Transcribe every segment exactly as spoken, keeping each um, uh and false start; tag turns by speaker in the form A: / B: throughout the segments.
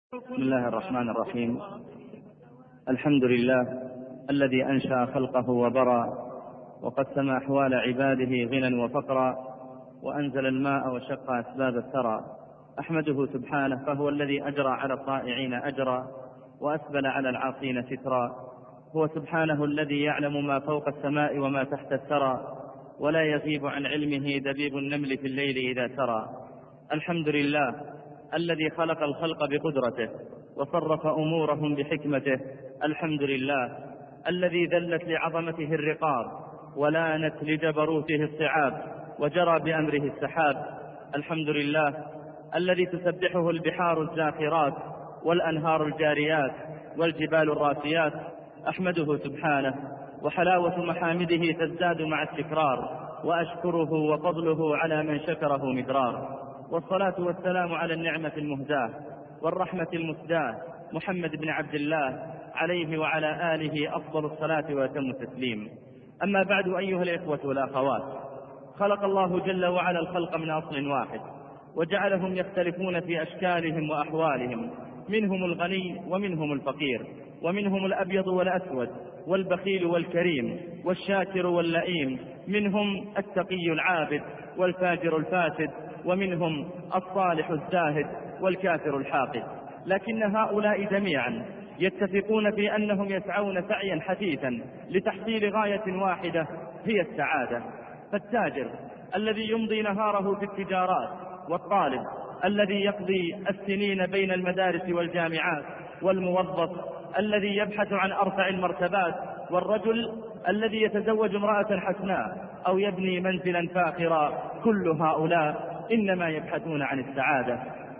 A: بسم الله الرحمن الرحيم. الحمد لله الذي أنشأ خلقه وبرى وقسم أحوال عباده غنى وفقرا وأنزل الماء وشق أسباب الثرى. أحمده سبحانه فهو الذي أجرى على الطائعين أجرا وأسبل على العاصين سترا. هو سبحانه الذي يعلم ما فوق السماء وما تحت الثرى ولا يغيب عن علمه دبيب النمل في الليل إذا سرى. الحمد لله الذي خلق الخلق بقدرته وصرف أمورهم بحكمته. الحمد لله الذي ذلت لعظمته الرقاب ولانت لجبروته الصعاب وجرى بأمره السحاب. الحمد لله الذي تسبحه البحار الزاخرات والأنهار الجاريات والجبال الراسيات. أحمده سبحانه وحلاوة محامده تزداد مع التكرار وأشكره وفضله على من شكره مدرار. والصلاة والسلام على النعمة المهداة والرحمة المسداة محمد بن عبد الله عليه وعلى آله أفضل الصلاة وأتم التسليم. أما بعد أيها الإخوة والأخوات، خلق الله جل وعلا الخلق من أصل واحد وجعلهم يختلفون في أشكالهم وأحوالهم، منهم الغني ومنهم الفقير، ومنهم الأبيض والأسود والبخيل والكريم والشاكر واللئيم، منهم التقي العابد والفاجر الفاسد، ومنهم الصالح الزاهد والكافر الحاقد. لكن هؤلاء جميعا يتفقون في أنهم يسعون سعيا حثيثا لتحصيل غاية واحدة هي السعادة. فالتاجر الذي يمضي نهاره في التجارات، والطالب الذي يقضي السنين بين المدارس والجامعات، والموظف الذي يبحث عن أرفع المرتبات، والرجل الذي يتزوج امرأة حسناء أو يبني منزلا فاخرا، كل هؤلاء إنما يبحثون عن السعادة.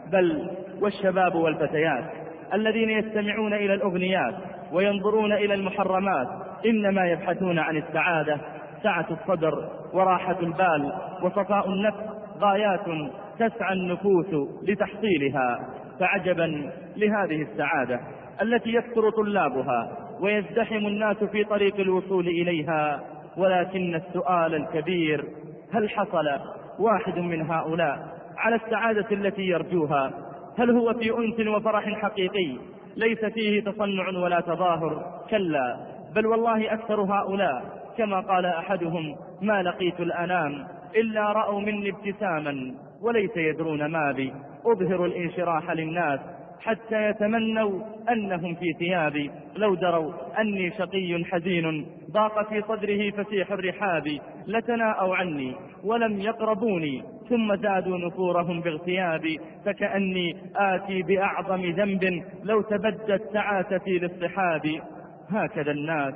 A: بل والشباب والفتيات الذين يستمعون إلى الأغنيات وينظرون إلى المحرمات إنما يبحثون عن السعادة. سعة الصدر وراحة البال وصفاء النفس غايات تسعى النفوس لتحصيلها. فعجبا لهذه السعادة التي يكثر طلابها ويزدحم الناس في طريق الوصول إليها، ولكن السؤال الكبير: هل حصل واحد من هؤلاء على السعادة التي يرجوها؟ هل هو في أنس وفرح حقيقي ليس فيه تصنع ولا تظاهر؟ كلا، بل والله أكثر هؤلاء كما قال أحدهم: ما لقيت الأنام إلا رأوا مني ابتساما وليس يدرون ما بي، أظهر الانشراح للناس حتى يتمنوا أنهم في ثيابي، لو دروا أني شقي حزين ضاق في صدره فسيح الرحاب، لتناءوا عني ولم يقربوني ثم زادوا نفورهم باغتيابي، فكأني آتي بأعظم ذنب لو تبدت سعادتي للصحاب. هكذا الناس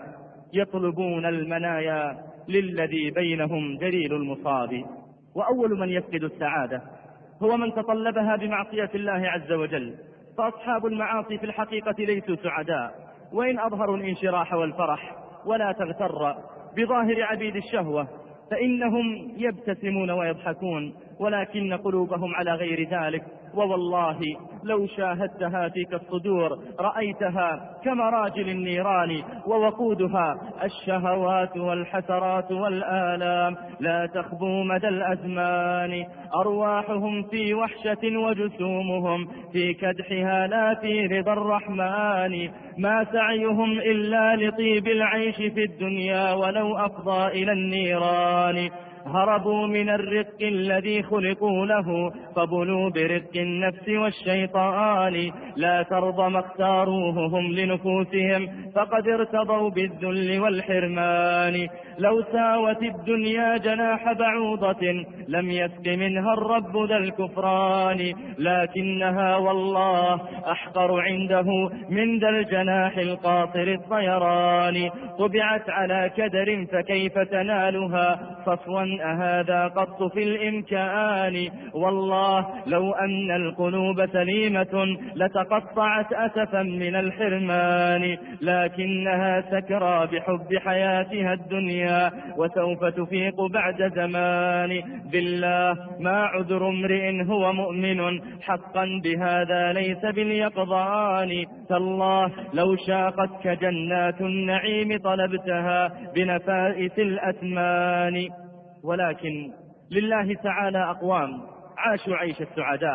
A: يطلبون المنايا للذي بينهم دليل المصاب. وأول من يفقد السعادة هو من تطلبها بمعصية الله عز وجل. فأصحاب المعاصي في الحقيقة ليسوا سعداء وإن أظهروا الانشراح والفرح، ولا تغتر بظاهر عبيد الشهوة فإنهم يبتسمون ويضحكون، ولكن قلوبهم على غير ذلك. ووالله لو شاهدتها فيك الصدور رأيتها كمراجل النيران، ووقودها الشهوات والحسرات والآلام لا تخبو مدى الأزمان. أرواحهم في وحشة وجسومهم في كدحها لا في رضا الرحمن، ما سعيهم إلا لطيب العيش في الدنيا ولو أفضى إلى النيران. هربوا من الرق الذي خلقوا له فبلوا برق النفس والشيطان، لا ترضى ما اختاروه هم لنفوسهم فقد ارتضوا بالذل والحرمان. لو ساوت الدنيا جناح بعوضة لم يسق منها الرب ذا الكفران، لكنها والله أحقر عنده من ذا الجناح القاصر الطيران. طبعت على كدر فكيف تنالها صفوا أهذا قط في الإمكان. والله لو أن القلوب سليمة لتقطعت أسفا من الحرمان، لكنها سكرى بحب حياتها الدنيا وسوف تفيق بعد زمان. بالله ما عذر امرئ هو مؤمن حقا بهذا ليس باليقظان. تالله لو شاقتك جنات النعيم طلبتها بنفائس الأثمان. ولكن لله تعالى أقوام عاشوا عيش السعداء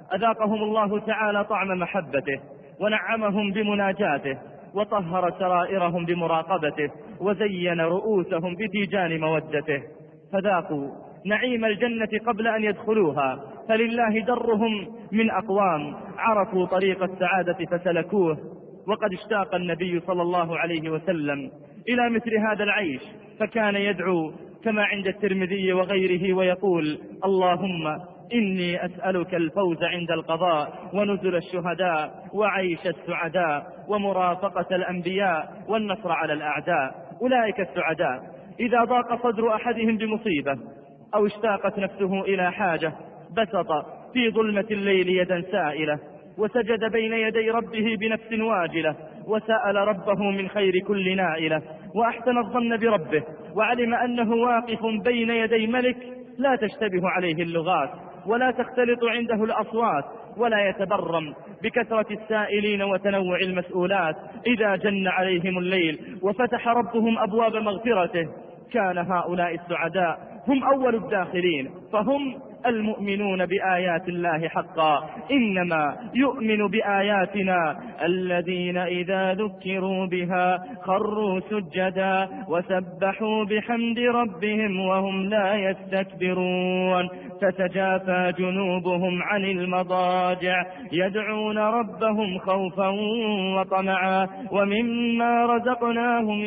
A: أذاقهم الله تعالى طعم محبته، ونعمهم بمناجاته، وطهر سرائرهم بمراقبته، وزين رؤوسهم بتيجان مودته، فذاقوا نعيم الجنة قبل أن يدخلوها. فلله درهم من أقوام عرفوا طريق السعادة فسلكوه. وقد اشتاق النبي صلى الله عليه وسلم إلى مثل هذا العيش، فكان يدعو كما عند الترمذي وغيره ويقول: اللهم إني أسألك الفوز عند القضاء، ونزل الشهداء، وعيش السعداء، ومرافقة الأنبياء، والنصر على الأعداء. أولئك السعداء إذا ضاق صدر أحدهم بمصيبة أو اشتاقت نفسه إلى حاجة بسط في ظلمة الليل يدا سائلة، وسجد بين يدي ربه بنفس واجلة، وسأل ربه من خير كل نائلة، وأحسن الظن بربه، وعلم أنه واقف بين يدي ملك لا تشتبه عليه اللغات، ولا تختلط عنده الأصوات، ولا يتبرم بكثرة السائلين وتنوع المسؤولات. إذا جن عليهم الليل وفتح ربهم أبواب مغفرته، كان هؤلاء السعداء هم أول الداخلين، فهم المؤمنون بآيات الله حقا. إنما يؤمن بآياتنا الذين إذا ذكروا بها خروا سجدا وسبحوا بحمد ربهم وهم لا يستكبرون. تتجافى جنوبهم عن المضاجع يدعون ربهم خوفا وطمعا وممما رزقناهم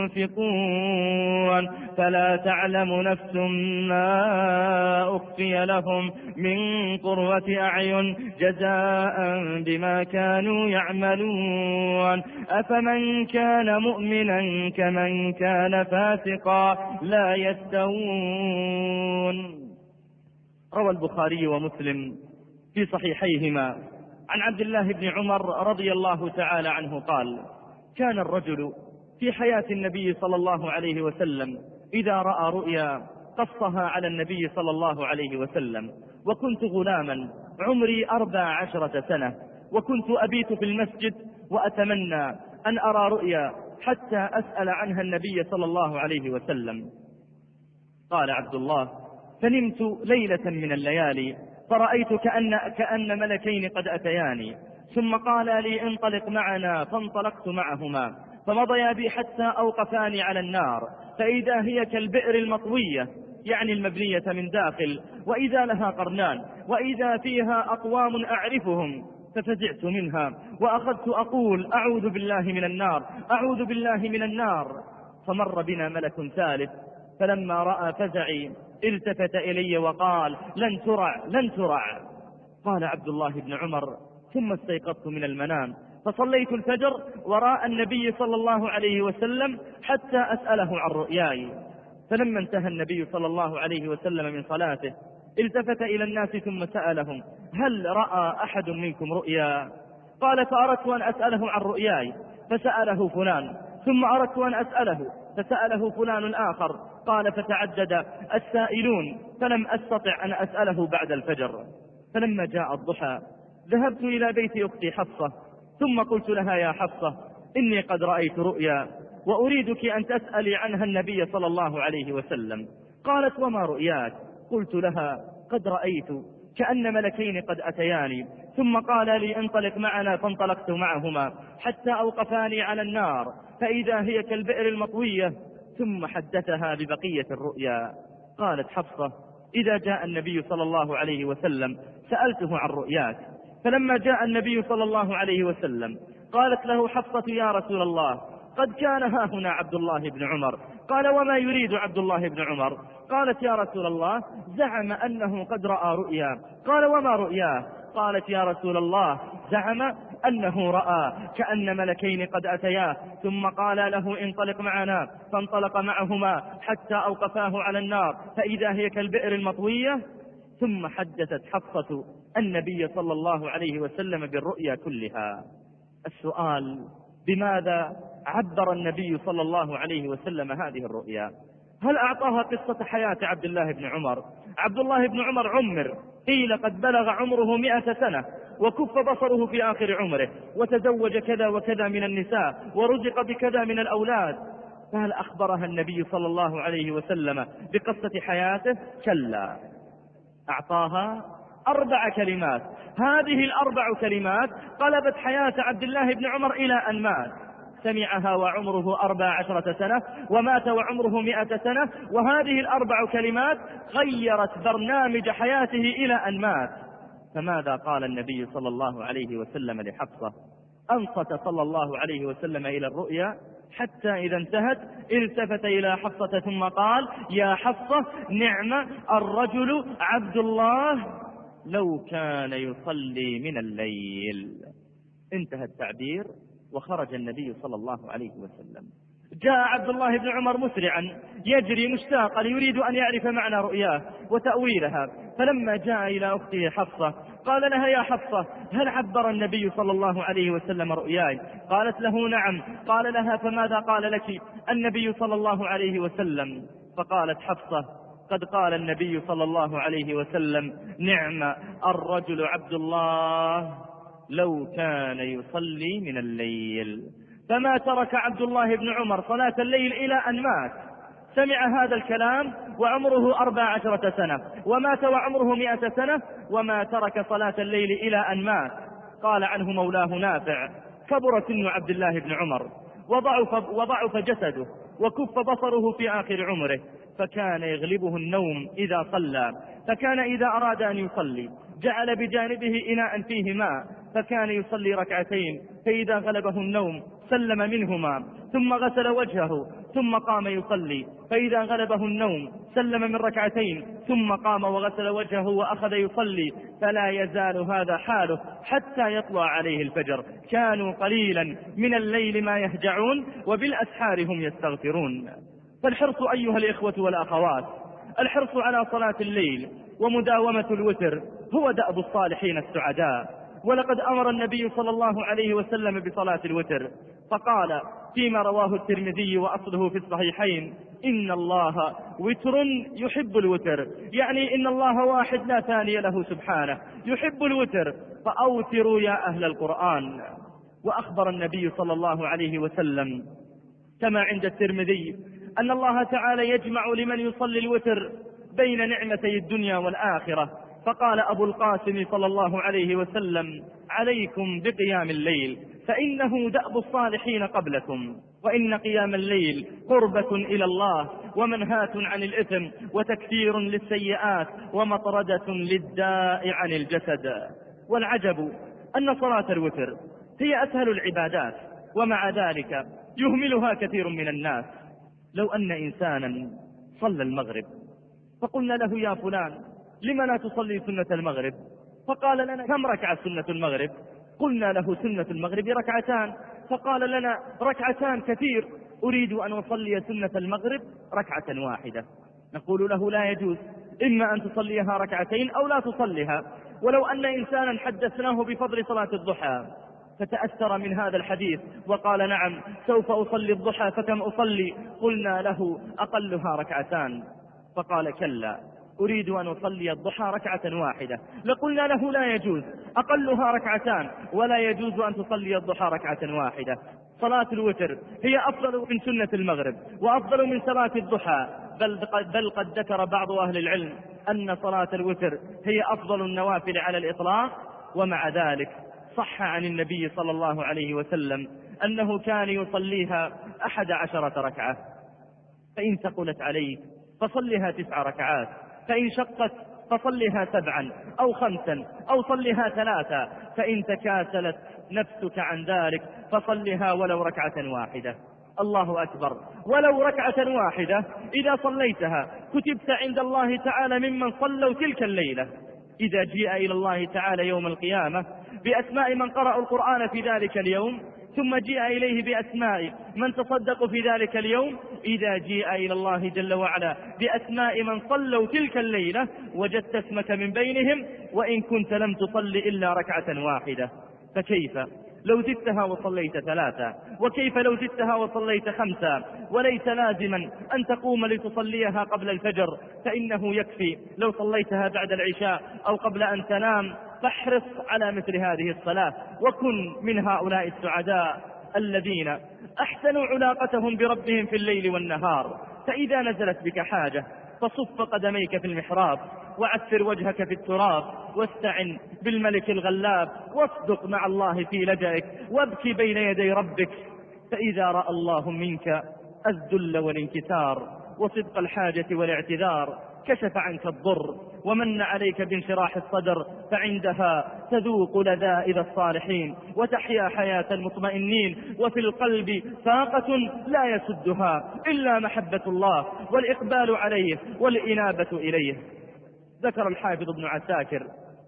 A: ينفقون. فلا تعلم نفس ما أخفي لهم من قرة أعين جزاء بما كانوا يعملون. أفمن كان مؤمنا كمن كان فاسقا لا يستوون. روى البخاري ومسلم في صحيحيهما عن عبد الله بن عمر رضي الله تعالى عنه قال: كان الرجل في حياة النبي صلى الله عليه وسلم إذا رأى رؤيا قصها على النبي صلى الله عليه وسلم، وكنت غلاما عمري أربع عشرة سنة، وكنت أبيت في المسجد وأتمنى أن أرى رؤيا حتى أسأل عنها النبي صلى الله عليه وسلم. قال عبد الله: فنمت ليلة من الليالي فرأيت كأن, كأن ملكين قد أتياني، ثم قال لي: انطلق معنا، فانطلقت معهما، فمضيا بي حتى أوقفاني على النار، فإذا هي كالبئر المطوية، يعني المبنية من داخل، وإذا لها قرنان، وإذا فيها أقوام أعرفهم، ففزعت منها وأخذت أقول: أعوذ بالله من النار، أعوذ بالله من النار. فمر بنا ملك ثالث، فلما رأى فزعي التفت إلي وقال: لن ترع لن ترع. قال عبد الله بن عمر: ثم استيقظت من المنام فصليت الفجر وراء النبي صلى الله عليه وسلم حتى أسأله عن رؤياي. فلما انتهى النبي صلى الله عليه وسلم من صلاته التفت إلى الناس ثم سألهم: هل رأى أحد منكم رؤيا؟ قال: فأردت أن أسأله عن رؤياي، فسأله فلان، ثم أردت أن أسأله فسأله فلان آخر. قال: فتعدد السائلون فلم أستطع أن أسأله بعد الفجر. فلما جاء الضحى ذهبت إلى بيت أختي حفصة، ثم قلت لها: يا حفصة، إني قد رأيت رؤيا وأريدك أن تسألي عنها النبي صلى الله عليه وسلم. قالت: وما رؤياك؟ قلت لها: قد رأيت كأن ملكين قد أتياني، ثم قال لي: انطلق معنا، فانطلقت معهما حتى أوقفاني على النار، فإذا هي كالبئر المطوية، ثم حدثها ببقية الرؤيا. قالت حفصة: إذا جاء النبي صلى الله عليه وسلم سألته عن رؤياك، فلما جاء النبي صلى الله عليه وسلم قالت له حفصة: يا رسول الله، قد كان ها هنا عبد الله بن عمر. قال: وما يريد عبد الله بن عمر؟ قالت: يا رسول الله، زعم أنه قد رأى رؤيا. قال: وما رؤياه؟ قالت: يا رسول الله، زعم أنه رأى كأن ملكين قد أتياه، ثم قال له: انطلق معنا، فانطلق معهما حتى أوقفاه على النار، فإذا هي كالبئر المطوية. ثم حدثت حفصة النبي صلى الله عليه وسلم بالرؤيا كلها. السؤال: بماذا عبر النبي صلى الله عليه وسلم هذه الرؤيا؟ هل أعطاها قصة حياة عبد الله بن عمر؟ عبد الله بن عمر عمر، قيل قد بلغ عمره مئة سنة، وكف بصره في آخر عمره، وتزوج كذا وكذا من النساء، ورزق بكذا من الأولاد. فهل أخبرها النبي صلى الله عليه وسلم بقصة حياته؟ كلا، أعطاها أربع كلمات. هذه الأربع كلمات قلبت حياة عبد الله بن عمر إلى أن مات. سمعها وعمره أربع عشرة سنة، ومات وعمره مئة سنة، وهذه الأربع كلمات غيرت برنامج حياته إلى أن مات. فماذا قال النبي صلى الله عليه وسلم لحفصة؟ أنصت صلى الله عليه وسلم إلى الرؤيا حتى إذا انتهت التفت إلى حفصة ثم قال: يا حفصة، نعم الرجل عبد الله لو كان يصلي من الليل. انتهى التعبير وخرج النبي صلى الله عليه وسلم. جاء عبد الله بن عمر مسرعا يجري مشتاقا يريد أن يعرف معنى رؤياه وتأويلها، فلما جاء إلى أخته حفصة قال لها: يا حفصة، هل عبر النبي صلى الله عليه وسلم رؤياي؟ قالت له: نعم. قال لها: فماذا قال لك النبي صلى الله عليه وسلم؟ فقالت حفصة: قد قال النبي صلى الله عليه وسلم: نعم الرجل عبد الله لو كان يصلي من الليل. فما ترك عبد الله بن عمر صلاة الليل إلى أن مات. سمع هذا الكلام وعمره أربع عشرة سنة، ومات وعمره مئة سنة، وما ترك صلاة الليل إلى أن مات. قال عنه مولاه نافع: كبر سن عبد الله بن عمر وضعف, وضعف جسده وكف بصره في آخر عمره، فكان يغلبه النوم إذا صلى، فكان إذا أراد أن يصلي جعل بجانبه إناء فيه ماء، فكان يصلي ركعتين، فإذا غلبه النوم سلم منهما ثم غسل وجهه ثم قام يصلي، فإذا غلبه النوم سلم من ركعتين ثم قام وغسل وجهه وأخذ يصلي، فلا يزال هذا حاله حتى يطلع عليه الفجر. كانوا قليلا من الليل ما يهجعون وبالأسحار هم يستغفرون. فالحرص أيها الإخوة والأخوات، الحرص على صلاة الليل ومداومة الوتر هو دأب الصالحين السعداء. ولقد أمر النبي صلى الله عليه وسلم بصلاة الوتر، فقال فيما رواه الترمذي وأصله في الصحيحين: إن الله وتر يحب الوتر، يعني إن الله واحد لا ثاني له سبحانه، يحب الوتر، فأوتروا يا أهل القرآن. وأخبر النبي صلى الله عليه وسلم كما عند الترمذي أن الله تعالى يجمع لمن يصلي الوتر بين نعمتي الدنيا والآخرة. فقال أبو القاسم صلى الله عليه وسلم: عليكم بقيام الليل فإنه دأب الصالحين قبلكم، وإن قيام الليل قربة إلى الله ومنهاة عن الإثم وتكثير للسيئات ومطردة للداء عن الجسد. والعجب أن صلاة الوتر هي أسهل العبادات، ومع ذلك يهملها كثير من الناس. لو أن إنسانا صلى المغرب فقلنا له: يا فلان، لم لا تصلي سنة المغرب؟ فقال لنا: كم ركعة سنة المغرب؟ قلنا له: سنة المغرب ركعتان. فقال لنا: ركعتان كثير، أريد أن أصلي سنة المغرب ركعة واحدة. نقول له: لا يجوز، إما أن تصليها ركعتين أو لا تصليها. ولو أن إنسانا حدثناه بفضل صلاة الضحى فتأثر من هذا الحديث وقال: نعم سوف أصلي الضحى، فكم أصلي؟ قلنا له: أقلها ركعتان. فقال: كلا، أريد أن أصلي الضحى ركعة واحدة. لقلنا له: لا يجوز، أقلها ركعتان، ولا يجوز أن تصلي الضحى ركعة واحدة. صلاة الوتر هي أفضل من سنة المغرب وأفضل من صلاة الضحى، بل, بل قد ذكر بعض أهل العلم أن صلاة الوتر هي أفضل النوافل على الإطلاق. ومع ذلك صح عن النبي صلى الله عليه وسلم أنه كان يصليها أحد عشرة ركعة، فإن ثقلت عليك فصلها تسع ركعات، فإن شقت فصلها سبعا أو خمسا أو صلها ثلاثا، فإن تكاسلت نفسك عن ذلك فصلها ولو ركعة واحدة. الله أكبر، ولو ركعة واحدة إذا صليتها كتبت عند الله تعالى ممن صلوا تلك الليلة. إذا جيء إلى الله تعالى يوم القيامة بأسماء من قرأوا القرآن في ذلك اليوم، ثم جيء إليه بأسماء من تصدقوا في ذلك اليوم، إذا جيء إلى الله جل وعلا بأسماء من صلوا تلك الليلة وجدت اسمك من بينهم، وإن كنت لم تصل إلا ركعة واحدة. فكيف لو زدتها وصليت ثلاثة؟ وكيف لو زدتها وصليت خمسة؟ وليس لازما أن تقوم لتصليها قبل الفجر، فإنه يكفي لو صليتها بعد العشاء أو قبل أن تنام. فاحرص على مثل هذه الصلاة، وكن من هؤلاء السعداء الذين أحسنوا علاقتهم بربهم في الليل والنهار. فإذا نزلت بك حاجة فصف قدميك في المحراب وعثر وجهك في التراب واستعن بالملك الغلاب واصدق مع الله في لجئك وابكي بين يدي ربك، فإذا رأى الله منك الذل والانكسار وصدق الحاجة والاعتذار كشف عنك الضر ومن عليك بانشراح الصدر، فعندها تذوق لذائذ الصالحين وتحيا حياة المطمئنين، وفي القلب فاقة لا يسدها إلا محبة الله والإقبال عليه والإنابة إليه. ذكر الحافظ ابن عساكر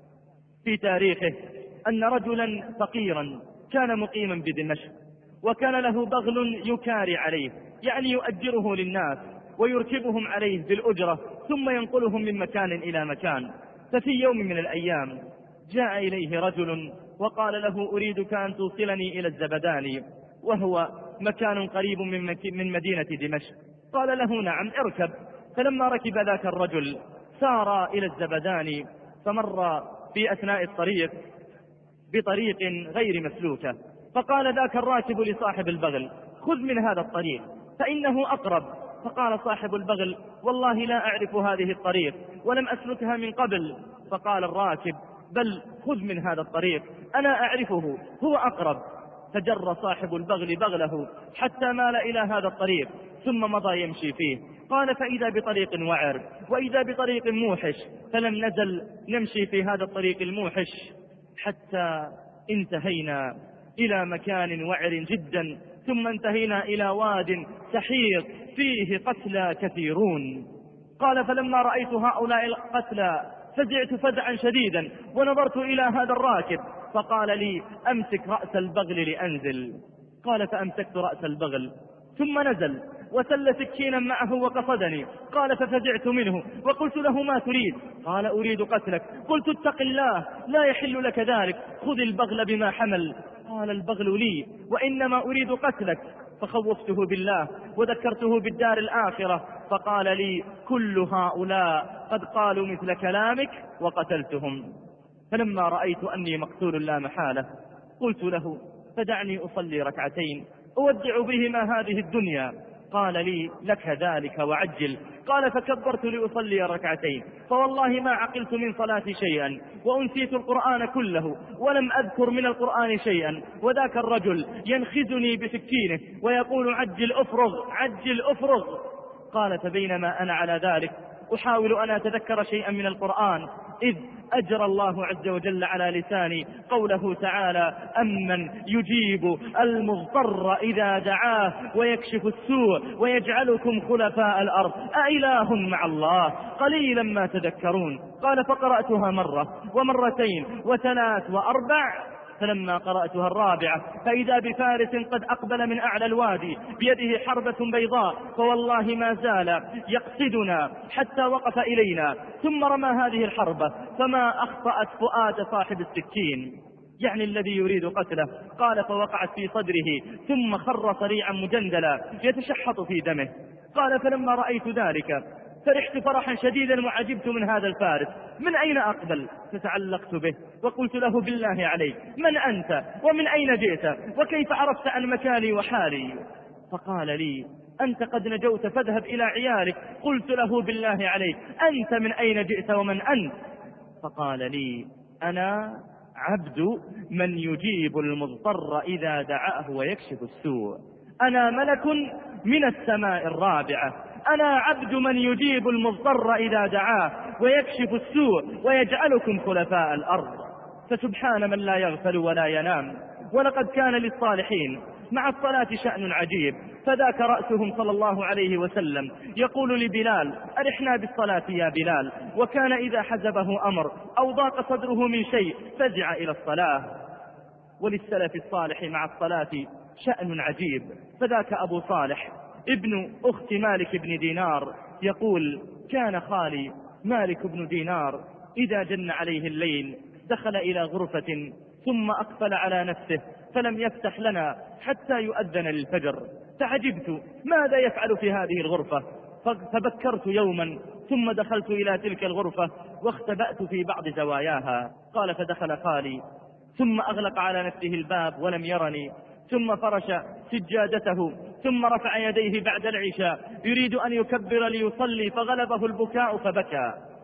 A: في تاريخه أن رجلا فقيرا كان مقيما بدمشق، وكان له بغل يكاري عليه، يعني يؤجره للناس ويركبهم عليه بالأجرة ثم ينقلهم من مكان إلى مكان. ففي يوم من الأيام جاء إليه رجل وقال له أريدك أن توصلني إلى الزبداني، وهو مكان قريب من مدينة دمشق. قال له نعم اركب. فلما ركب ذاك الرجل سار إلى الزبداني، فمر في أثناء الطريق بطريق غير مسلوكة، فقال ذاك الراكب لصاحب البغل خذ من هذا الطريق فإنه أقرب. فقال صاحب البغل والله لا أعرف هذه الطريق ولم أسلكها من قبل. فقال الراكب بل خذ من هذا الطريق أنا أعرفه هو أقرب. فجر صاحب البغل بغله حتى مال إلى هذا الطريق ثم مضى يمشي فيه. قال فإذا بطريق وعر وإذا بطريق موحش، فلم نزل نمشي في هذا الطريق الموحش حتى انتهينا إلى مكان وعر جدا، ثم انتهينا إلى واد سحيق فيه قتلى كثيرون. قال فلما رأيت هؤلاء القتلى فزعت فزعا شديدا ونظرت إلى هذا الراكب فقال لي أمسك رأس البغل لأنزل. قال فأمسكت رأس البغل ثم نزل وسل سكينا معه وقصدني. قال ففزعت منه وقلت له ما تريد؟ قال أريد قتلك. قلت اتق الله لا يحل لك ذلك، خذ البغل بما حمل. قال البغل لي وإنما أريد قتلك. فخوفته بالله وذكرته بالدار الآخرة، فقال لي كل هؤلاء قد قالوا مثل كلامك وقتلتهم. فلما رأيت أني مقتول لا محالة قلت له فدعني أصلي ركعتين أودع بهما هذه الدنيا. قال لي لك ذلك وعجل. قال فكبرت لأصلي ركعتين، فوالله ما عقلت من صلاتي شيئا وأنسيت القرآن كله ولم أذكر من القرآن شيئا، وذاك الرجل ينخزني بسكينه ويقول عجل أفرغ عجل أفرغ. قال فبينما أنا على ذلك أحاول أن أتذكر شيئا من القرآن إذ أجرى الله عز وجل على لساني قوله تعالى أمن يجيب المضطر إذا دعاه ويكشف السوء ويجعلكم خلفاء الأرض أإله مع الله قليلا ما تذكرون. قال فقرأتها مرة ومرتين وثلاث وأربع، فلما قرأتها الرابعة فإذا بفارس قد أقبل من أعلى الوادي بيده حربة بيضاء، فوالله ما زال يقصدنا حتى وقف إلينا ثم رمى هذه الحربة فما أخطأت فؤاد صاحب السكين، يعني الذي يريد قتله. قال فوقعت في صدره ثم خر صريعا مجندلا يتشحط في دمه. قال فلما رأيت ذلك فرحت فرحا شديدا وعجبت من هذا الفارس من أين أقبل، فتعلقت به وقلت له بالله عليك من أنت ومن أين جئت وكيف عرفت عن مكاني وحالي؟ فقال لي أنت قد نجوت فاذهب إلى عيالك. قلت له بالله عليك أنت من أين جئت ومن أنت؟ فقال لي أنا عبد من يجيب المضطر إذا دعاه ويكشف السوء، أنا ملك من السماء الرابعة، أنا عبد من يجيب المضطر إذا دعاه ويكشف السوء ويجعلكم خلفاء الأرض. فسبحان من لا يغفل ولا ينام. ولقد كان للصالحين مع الصلاة شأن عجيب، فذاك رأسهم صلى الله عليه وسلم يقول لبلال أرحنا بالصلاة يا بلال، وكان إذا حزبه أمر أو ضاق صدره من شيء فزع إلى الصلاة. وللسلف الصالح مع الصلاة شأن عجيب، فذاك أبو صالح ابن أخت مالك بن دينار يقول كان خالي مالك بن دينار إذا جن عليه الليل دخل إلى غرفة ثم أقفل على نفسه فلم يفتح لنا حتى يؤذن للفجر، فعجبت ماذا يفعل في هذه الغرفة، فبكرت يوما ثم دخلت إلى تلك الغرفة واختبأت في بعض زواياها. قال فدخل خالي ثم أغلق على نفسه الباب ولم يرني، ثم فرش سجادته ثم رفع يديه بعد العشاء يريد أن يكبر ليصلي فغلبه البكاء فبكى.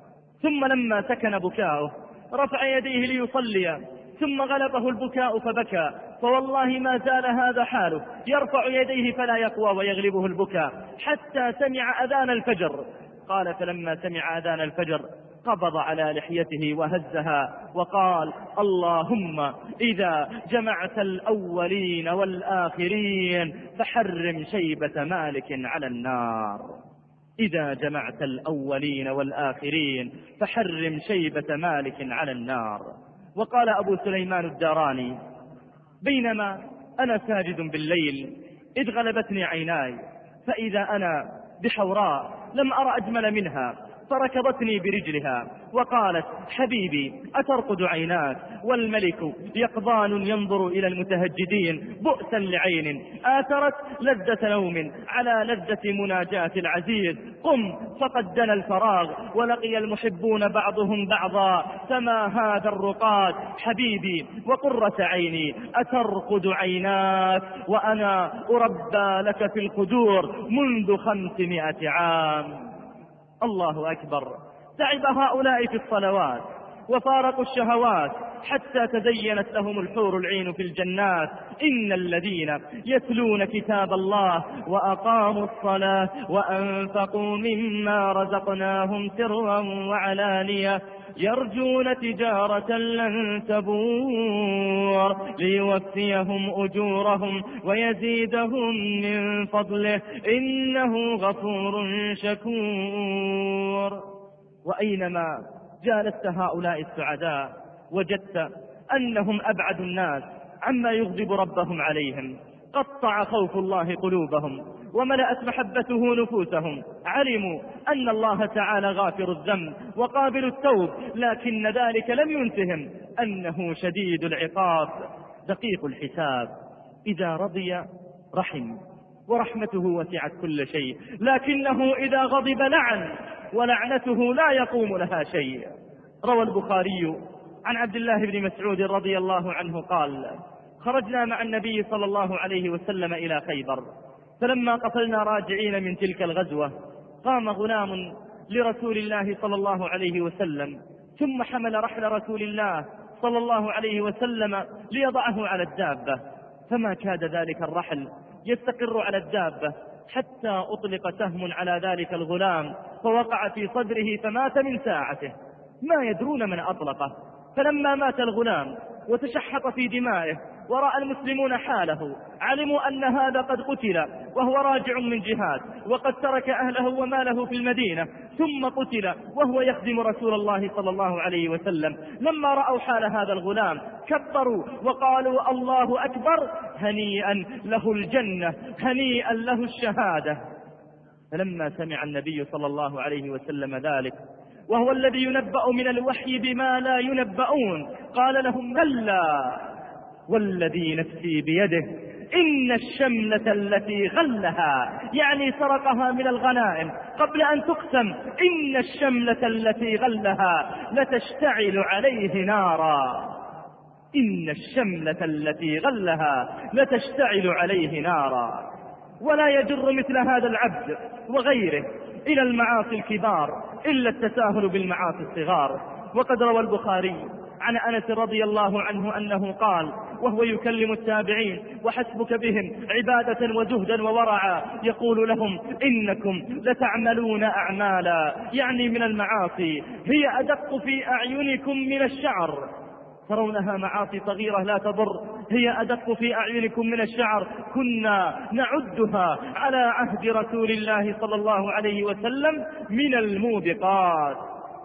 A: ثم لما سكن بكاؤه رفع يديه ليصلي، ثم غلبه البكاء فبكى، فوالله ما زال هذا حاله، يرفع يديه فلا يقوى ويغلبه البكاء حتى سمع أذان الفجر. قال فلما سمع أذان الفجر قبض على لحيته وهزها وقال: اللهم إذا جمعت الأولين والآخرين فحرم شيبة مالك على النار. إذا جمعت الأولين والآخرين فحرم شيبة مالك على النار. وقال أبو سليمان الداراني: بينما أنا ساجد بالليل إذ غلبتني عيناي، فإذا أنا بحوراء لم أرى أجمل منها، فركضتني برجلها وقالت: حبيبي أترقد عيناك والملك يقظان ينظر إلى المتهجدين بؤسا لعين آثرت لذة نوم على لذة مناجاة العزيز. قم فقد دنا الفراغ ولقي المحبون بعضهم بعضا، فما هذا الرقاد حبيبي وقرة عيني، أترقد عيناك وأنا أربى لك في القدور منذ خمسمائة عام. الله أكبر. تعب هؤلاء في الصلوات وفارقوا الشهوات حتى تزينت لهم الحور العين في الجنات. إن الذين يتلون كتاب الله وأقاموا الصلاة وأنفقوا مما رزقناهم سرا وعلانية يرجون تجارة لن تبور ليوفيهم أجورهم ويزيدهم من فضله إنه غفور شكور. وأينما جالست هؤلاء السعداء وجدت أنهم أبعد الناس عما يغضب ربهم عليهم، قطع خوف الله قلوبهم وملأت محبته نفوسهم، علموا أن الله تعالى غافر الذنب وقابل التوب، لكن ذلك لم ينتهم أنه شديد العقاب دقيق الحساب. إذا رضي رحم ورحمته وسعت كل شيء، لكنه إذا غضب لعن ولعنته لا يقوم لها شيء. روى البخاري عن عبد الله بن مسعود رضي الله عنه قال: خرجنا مع النبي صلى الله عليه وسلم إلى خيبر، فلما قفلنا راجعين من تلك الغزوة قام غلام لرسول الله صلى الله عليه وسلم ثم حمل رحل رسول الله صلى الله عليه وسلم ليضعه على الدابة، فما كاد ذلك الرحل يستقر على الدابة حتى أطلق سهم على ذلك الغلام فوقع في صدره فمات من ساعته، ما يدرون من أطلقه. فلما مات الغلام وتشحط في دمائه ورأى المسلمون حاله علموا أن هذا قد قتل وهو راجع من جهاد وقد ترك أهله وماله في المدينة، ثم قتل وهو يخدم رسول الله صلى الله عليه وسلم. لما رأوا حال هذا الغلام كبروا وقالوا: الله أكبر، هنيئا له الجنة، هنيئا له الشهادة. فلما سمع النبي صلى الله عليه وسلم ذلك وهو الذي ينبأ من الوحي بما لا ينبؤون قال لهم: كلا والذي نفسي بيده إن الشملة التي غلها، يعني سرقها من الغنائم قبل أن تقسم، إن الشملة التي غلها لتشتعل عليه نارا، إن الشملة التي غلها لتشتعل عليه نارا. ولا يجر مثل هذا العبد وغيره إلى المعاصي الكبار إلا التساهل بالمعاصي الصغار. وقد روى البخاري عن أنس رضي الله عنه أنه قال وهو يكلم التابعين: وحسبك بهم عبادة وزهدا وورعا، يقول لهم: إنكم لتعملون أعمالا، يعني من المعاصي، هي أدق في أعينكم من الشعر، ترونها معاصي صغيرة لا تضر، هي أدق في أعينكم من الشعر، كنا نعدها على عهد رسول الله صلى الله عليه وسلم من الموبقات،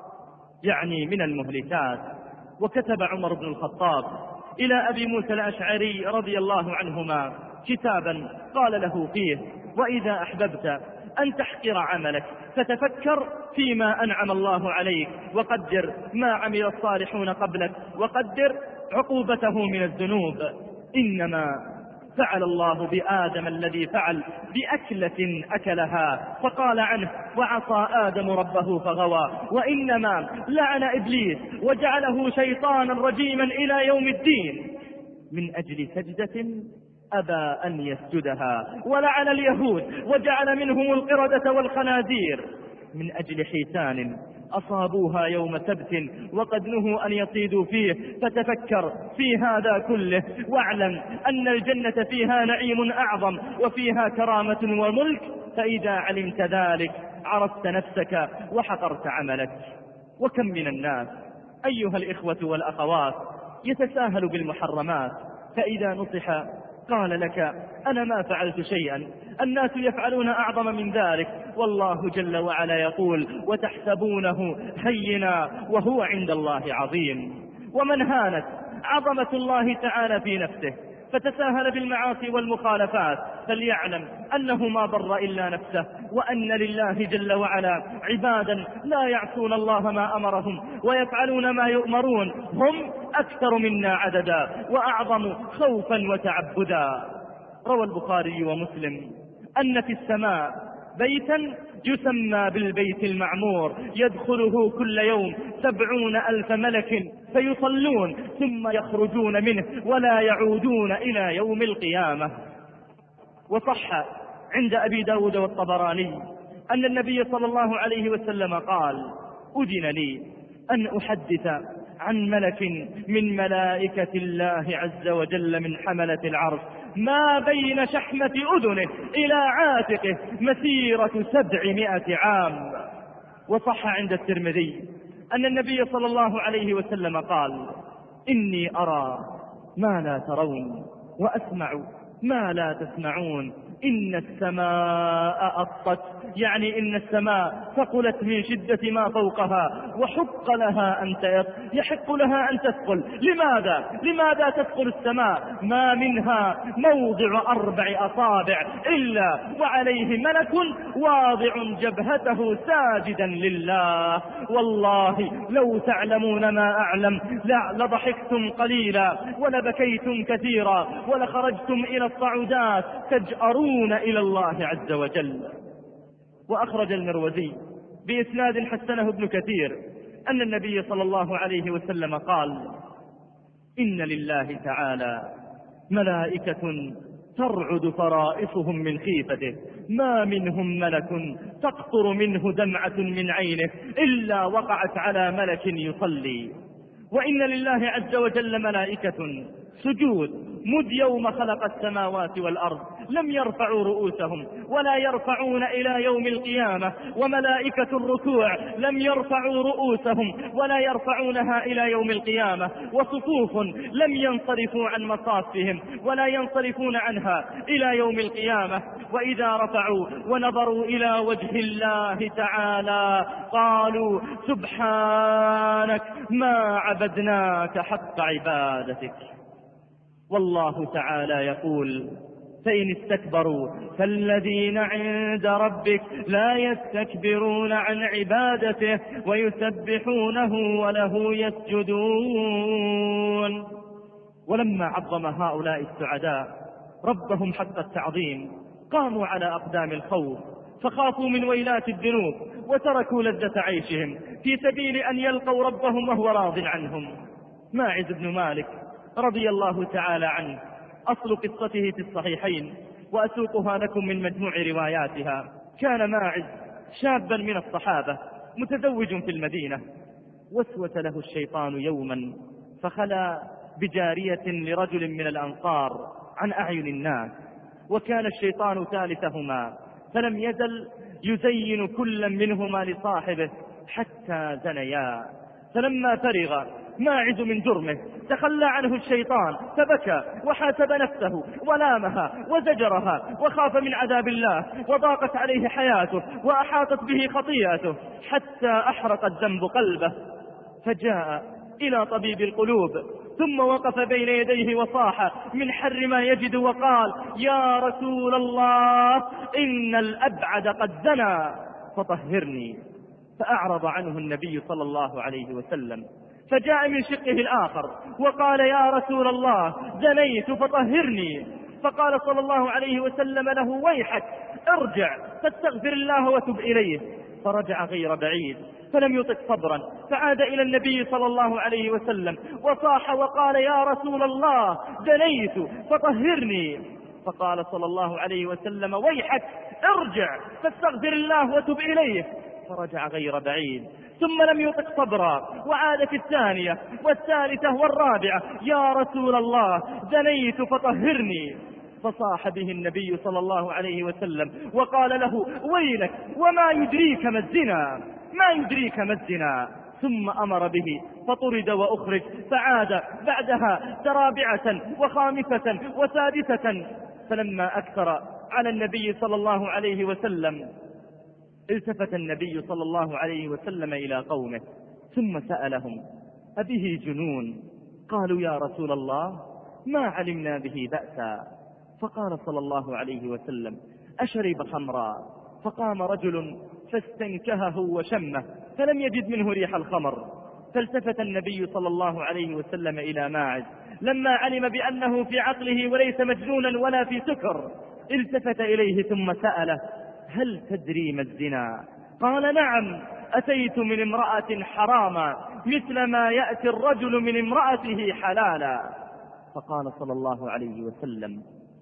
A: يعني من المهلكات. وكتب عمر بن الخطاب إلى أبي موسى الأشعري رضي الله عنهما كتابا قال له فيه: وإذا أحببت أن تحقر عملك فتفكر فيما أنعم الله عليك، وقدر ما عمل الصالحون قبلك، وقدر عقوبته من الذنوب. إنما فعل الله بآدم الذي فعل بأكلة أكلها فقال عنه: وعصى آدم ربه فغوى، وإنما لعن إبليس وجعله شيطانا رجيما إلى يوم الدين من أجل سجدة أبى أن يسجدها، ولعن اليهود وجعل منهم القردة والخنازير من أجل حيتان أصابوها يوم سبت وقد نهوا أن يصيدوا فيه. فتفكر في هذا كله واعلم أن الجنة فيها نعيم أعظم وفيها كرامة وملك. فإذا علمت ذلك عرفت نفسك وحقرت عملك. وكم من الناس أيها الإخوة والأخوات يتساهل بالمحرمات، فإذا نصح قال لك أنا ما فعلت شيئا، الناس يفعلون أعظم من ذلك. والله جل وعلا يقول وتحسبونه هينا وهو عند الله عظيم. ومن هانت عظمة الله تعالى في نفسه فتساهل بالمعاصي والمخالفات فليعلم أنه ما ضر إلا نفسه، وأن لله جل وعلا عبادا لا يعصون الله ما أمرهم ويفعلون ما يؤمرون، هم أكثر منا عددا وأعظم خوفا وتعبدا. روى البخاري ومسلم أن في السماء بيتا يسمى بالبيت المعمور يدخله كل يوم سبعون ألف ملك فيصلون ثم يخرجون منه ولا يعودون إلى يوم القيامة. وصح عند أبي داود والطبراني أن النبي صلى الله عليه وسلم قال أذن لي أن أحدث عن ملك من ملائكة الله عز وجل من حملة العرش ما بين شحمة أذنه إلى عاتقه مسيرة سبعمائة عام. وصح عند الترمذي أن النبي صلى الله عليه وسلم قال إني أرى ما لا ترون وأسمع ما لا تسمعون، إن السماء أطت، يعني إن السماء ثقلت من شدة ما فوقها وحق لها أن تيط، يحق لها أن تثقل. لماذا؟ لماذا تثقل السماء؟ ما منها موضع أربع أصابع إلا وعليه ملك واضع جبهته ساجدا لله. والله لو تعلمون ما أعلم لضحكتم قليلا ولبكيتم كثيرا ولخرجتم إلى الصعودات تجأرون إلى الله عز وجل. وأخرج المروزي بإسناد حسنه ابن كثير أن النبي صلى الله عليه وسلم قال إن لله تعالى ملائكة ترعد فرائصهم من خيفته، ما منهم ملك تقطر منه دمعة من عينه إلا وقعت على ملك يصلي. وإن لله عز وجل ملائكة سجود مذ يوم خلق السماوات والأرض لم يرفعوا رؤوسهم ولا يرفعون إلى يوم القيامة، وملائكة الركوع لم يرفعوا رؤوسهم ولا يرفعونها إلى يوم القيامة، وصفوف لم ينصرفوا عن مصافهم ولا ينصرفون عنها إلى يوم القيامة. وإذا رفعوا ونظروا إلى وجه الله تعالى قالوا سبحانك ما عبدناك حق عبادتك. والله تعالى يقول فإن استكبروا فالذين عند ربك لا يستكبرون عن عبادته ويسبحونه وله يسجدون. ولما عظم هؤلاء السعداء ربهم حق التعظيم قاموا على أقدام الخوف فخافوا من ويلات الذنوب وتركوا لذة عيشهم في سبيل أن يلقوا ربهم وهو راض عنهم. ماعز بن مالك رضي الله تعالى عنه أصل قصته في الصحيحين وأسوقها لكم من مجموع رواياتها. كان ماعز شابا من الصحابة متزوج في المدينة، وسوس له الشيطان يوما فخلى بجارية لرجل من الأنصار عن أعين الناس، وكان الشيطان ثالثهما، فلم يزل يزين كل منهما لصاحبه حتى زنيا. فلما فرغ ماعز من جرمه تخلى عنه الشيطان فبكى وحاسب نفسه ولامها وزجرها وخاف من عذاب الله، وضاقت عليه حياته وأحاطت به خطيئته حتى أحرق الذنب قلبه، فجاء إلى طبيب القلوب ثم وقف بين يديه وصاح من حر ما يجد وقال يا رسول الله إن الأبعد قد زنى فطهرني. فأعرض عنه النبي صلى الله عليه وسلم، فجاء من شقه الآخر وقال يا رسول الله زنيت فطهرني. فقال صلى الله عليه وسلم له ويحك ارجع فاستغفر الله وتب إليه. فرجع غير بعيد فلم يطق صبرا فعاد إلى النبي صلى الله عليه وسلم وصاح وقال يا رسول الله زنيت فطهرني. فقال صلى الله عليه وسلم ويحك ارجع فاستغفر الله وتب إليه. فرجع غير بعيد، ثم لم يطق صبرا وعاد في الثانية والثالثة والرابعة: يا رسول الله زنيت فطهرني. فصاح به النبي صلى الله عليه وسلم وقال له: ويلك، وما يدريك ما الزنا، ما يدريك ما الزنا. ثم أمر به فطرد وأخرج، فعاد بعدها رابعة وخامسة وسادسة. فلما أكثر على النبي صلى الله عليه وسلم التفت النبي صلى الله عليه وسلم إلى قومه ثم سألهم: أبه جنون؟ قالوا: يا رسول الله ما علمنا به بأسا. فقال صلى الله عليه وسلم: أشرب خمرا؟ فقام رجل فاستنكهه وشمه فلم يجد منه ريح الخمر. فالتفت النبي صلى الله عليه وسلم إلى ماعز لما علم بأنه في عقله وليس مجنونا ولا في سكر، التفت إليه ثم سأله: هل تدري ما الزنا؟ قال: نعم، أتيت من امرأة حراما مثل ما يأتي الرجل من امرأته حلالا. فقال صلى الله عليه وسلم: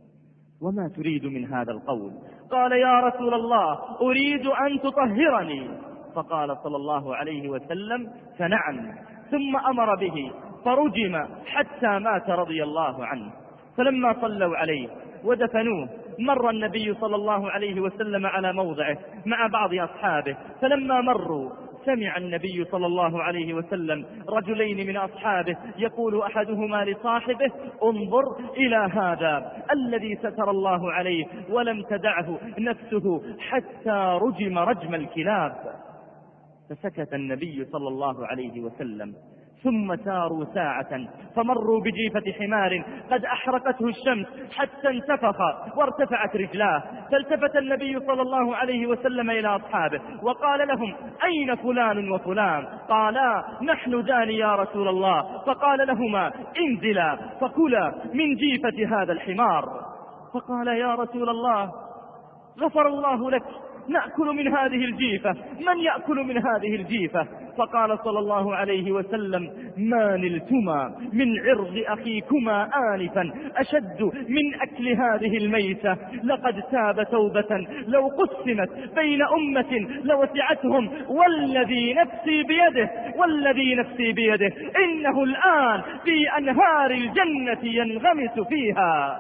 A: وما تريد من هذا القول؟ قال: يا رسول الله أريد أن تطهرني. فقال صلى الله عليه وسلم: فنعم. ثم أمر به فرجم حتى مات رضي الله عنه. فلما صلوا عليه ودفنوه مر النبي صلى الله عليه وسلم على موضعه مع بعض أصحابه، فلما مروا سمع النبي صلى الله عليه وسلم رجلين من أصحابه يقول أحدهما لصاحبه: انظر إلى هذا الذي ستر الله عليه ولم تدعه نفسه حتى رجم رجم الكلاب. فسكت النبي صلى الله عليه وسلم، ثم ساروا ساعة فمروا بجيفة حمار قد أحرقته الشمس حتى انتفخ وارتفعت رجلاه. فالتفت النبي صلى الله عليه وسلم إلى أصحابه وقال لهم: أين فلان وفلان؟ قالا: نحن ذان يا رسول الله. فقال لهما: انزلا فكلا من جيفة هذا الحمار. فقال: يا رسول الله غفر الله لك، نأكل من هذه الجيفة، من يأكل من هذه الجيفة؟ فقال صلى الله عليه وسلم: ما نلتما من عرض أخيكما آنفا أشد من أكل هذه الميتة، لقد تاب توبة لو قسمت بين أمة لوسعتهم، والذي نفسي بيده والذي نفسي بيده إنه الآن في أنهار الجنة ينغمس فيها،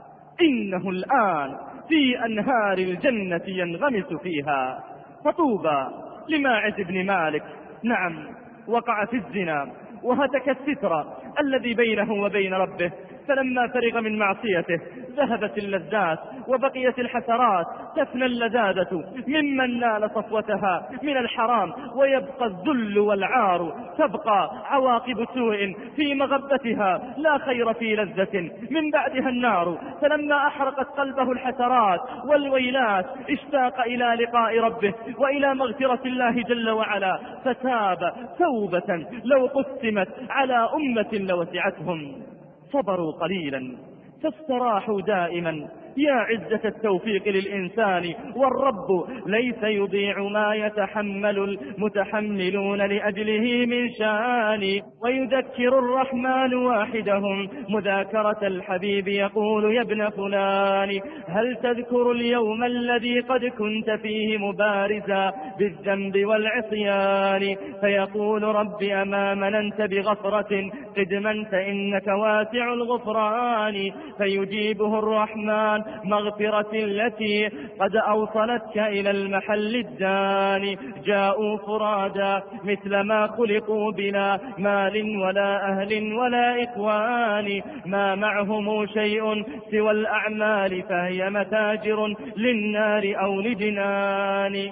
A: إنه الآن في أنهار الجنة ينغمس فيها. فطوبى لماعز بن مالك، نعم وقع في الزنا وهتك الستر الذي بينه وبين ربه، فلما فرغ من معصيته ذهبت اللذات وبقيت الحسرات، تفنى اللذاذة ممن نال صفوتها من الحرام، ويبقى الذل والعار، تبقى عواقب سوء في مغبتها، لا خير في لذة من بعدها النار. فلما أحرقت قلبه الحسرات والويلات اشتاق إلى لقاء ربه وإلى مغفرة الله جل وعلا، فتاب توبة لو قسمت على أمة لوسعتهم. صبروا قليلا فاستراحوا دائما، يا عزة التوفيق للإنسان، والرب ليس يضيع ما يتحمل المتحملون لأجله من شان. ويذكر الرحمن واحدهم مذاكرة الحبيب يقول: يا ابن فلان هل تذكر اليوم الذي قد كنت فيه مبارزا بالذنب والعصيان؟ فيقول: رب أما مننت بغفرة قدما فإنك واسع الغفران. فيجيبه الرحمن: مغفرة التي قد أوصلتك إلى المحل الداني. جاءوا فرادا مثل ما خلقوا بلا مال ولا أهل ولا إخوان، ما معهم شيء سوى الأعمال فهي متاجر للنار أو لجنان.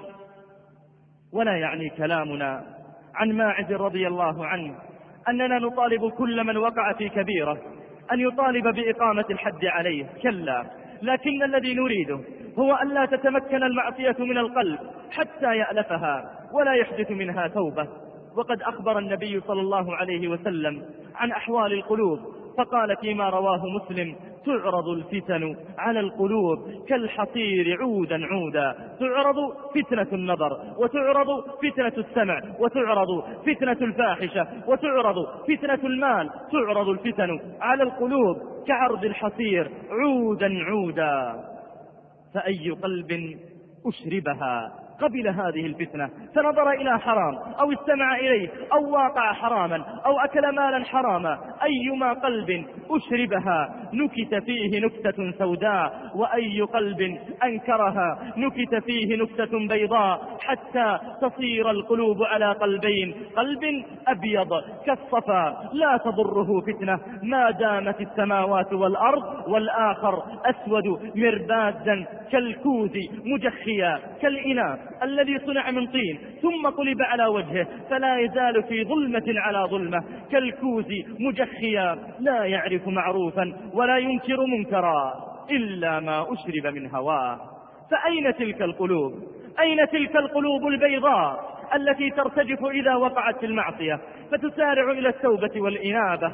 A: ولا يعني كلامنا عن ماعز رضي الله عنه أننا نطالب كل من وقع في كبيرة أن يطالب بإقامة الحد عليه، كلا، لكن الذي نريده هو أن لا تتمكن المعصية من القلب حتى يألفها ولا يحدث منها توبة. وقد أخبر النبي صلى الله عليه وسلم عن أحوال القلوب فقال فيما رواه مسلم: تعرض الفتن على القلوب كالحصير عودا عودا، تعرض فتنة النظر، وتعرض فتنة السمع، وتعرض فتنة الفاحشة، وتعرض فتنة المال، تعرض الفتن على القلوب كعرض الحصير عودا عودا. فأي قلب أشربها قبل هذه الفتنة فنظر إلى حرام أو استمع إليه أو واقع حراما أو أكل مالا حراما، أيما قلب أشربها نكت فيه نكتة سوداء، وأي قلب أنكرها نكت فيه نكتة بيضاء، حتى تصير القلوب على قلبين، قلب أبيض كالصفا لا تضره فتنة ما دامت السماوات والأرض، والآخر أسود مربادا كالكوز مجخيا كالإناء الذي صنع من طين ثم قلب على وجهه فلا يزال في ظلمة على ظلمة، كالكوز مجخيا لا يعرف معروفا ولا ينكر منكرا إلا ما أشرب من هواه. فأين تلك القلوب؟ أين تلك القلوب البيضاء التي ترتجف إذا وقعت في المعصية فتسارع إلى التوبة والإنابة؟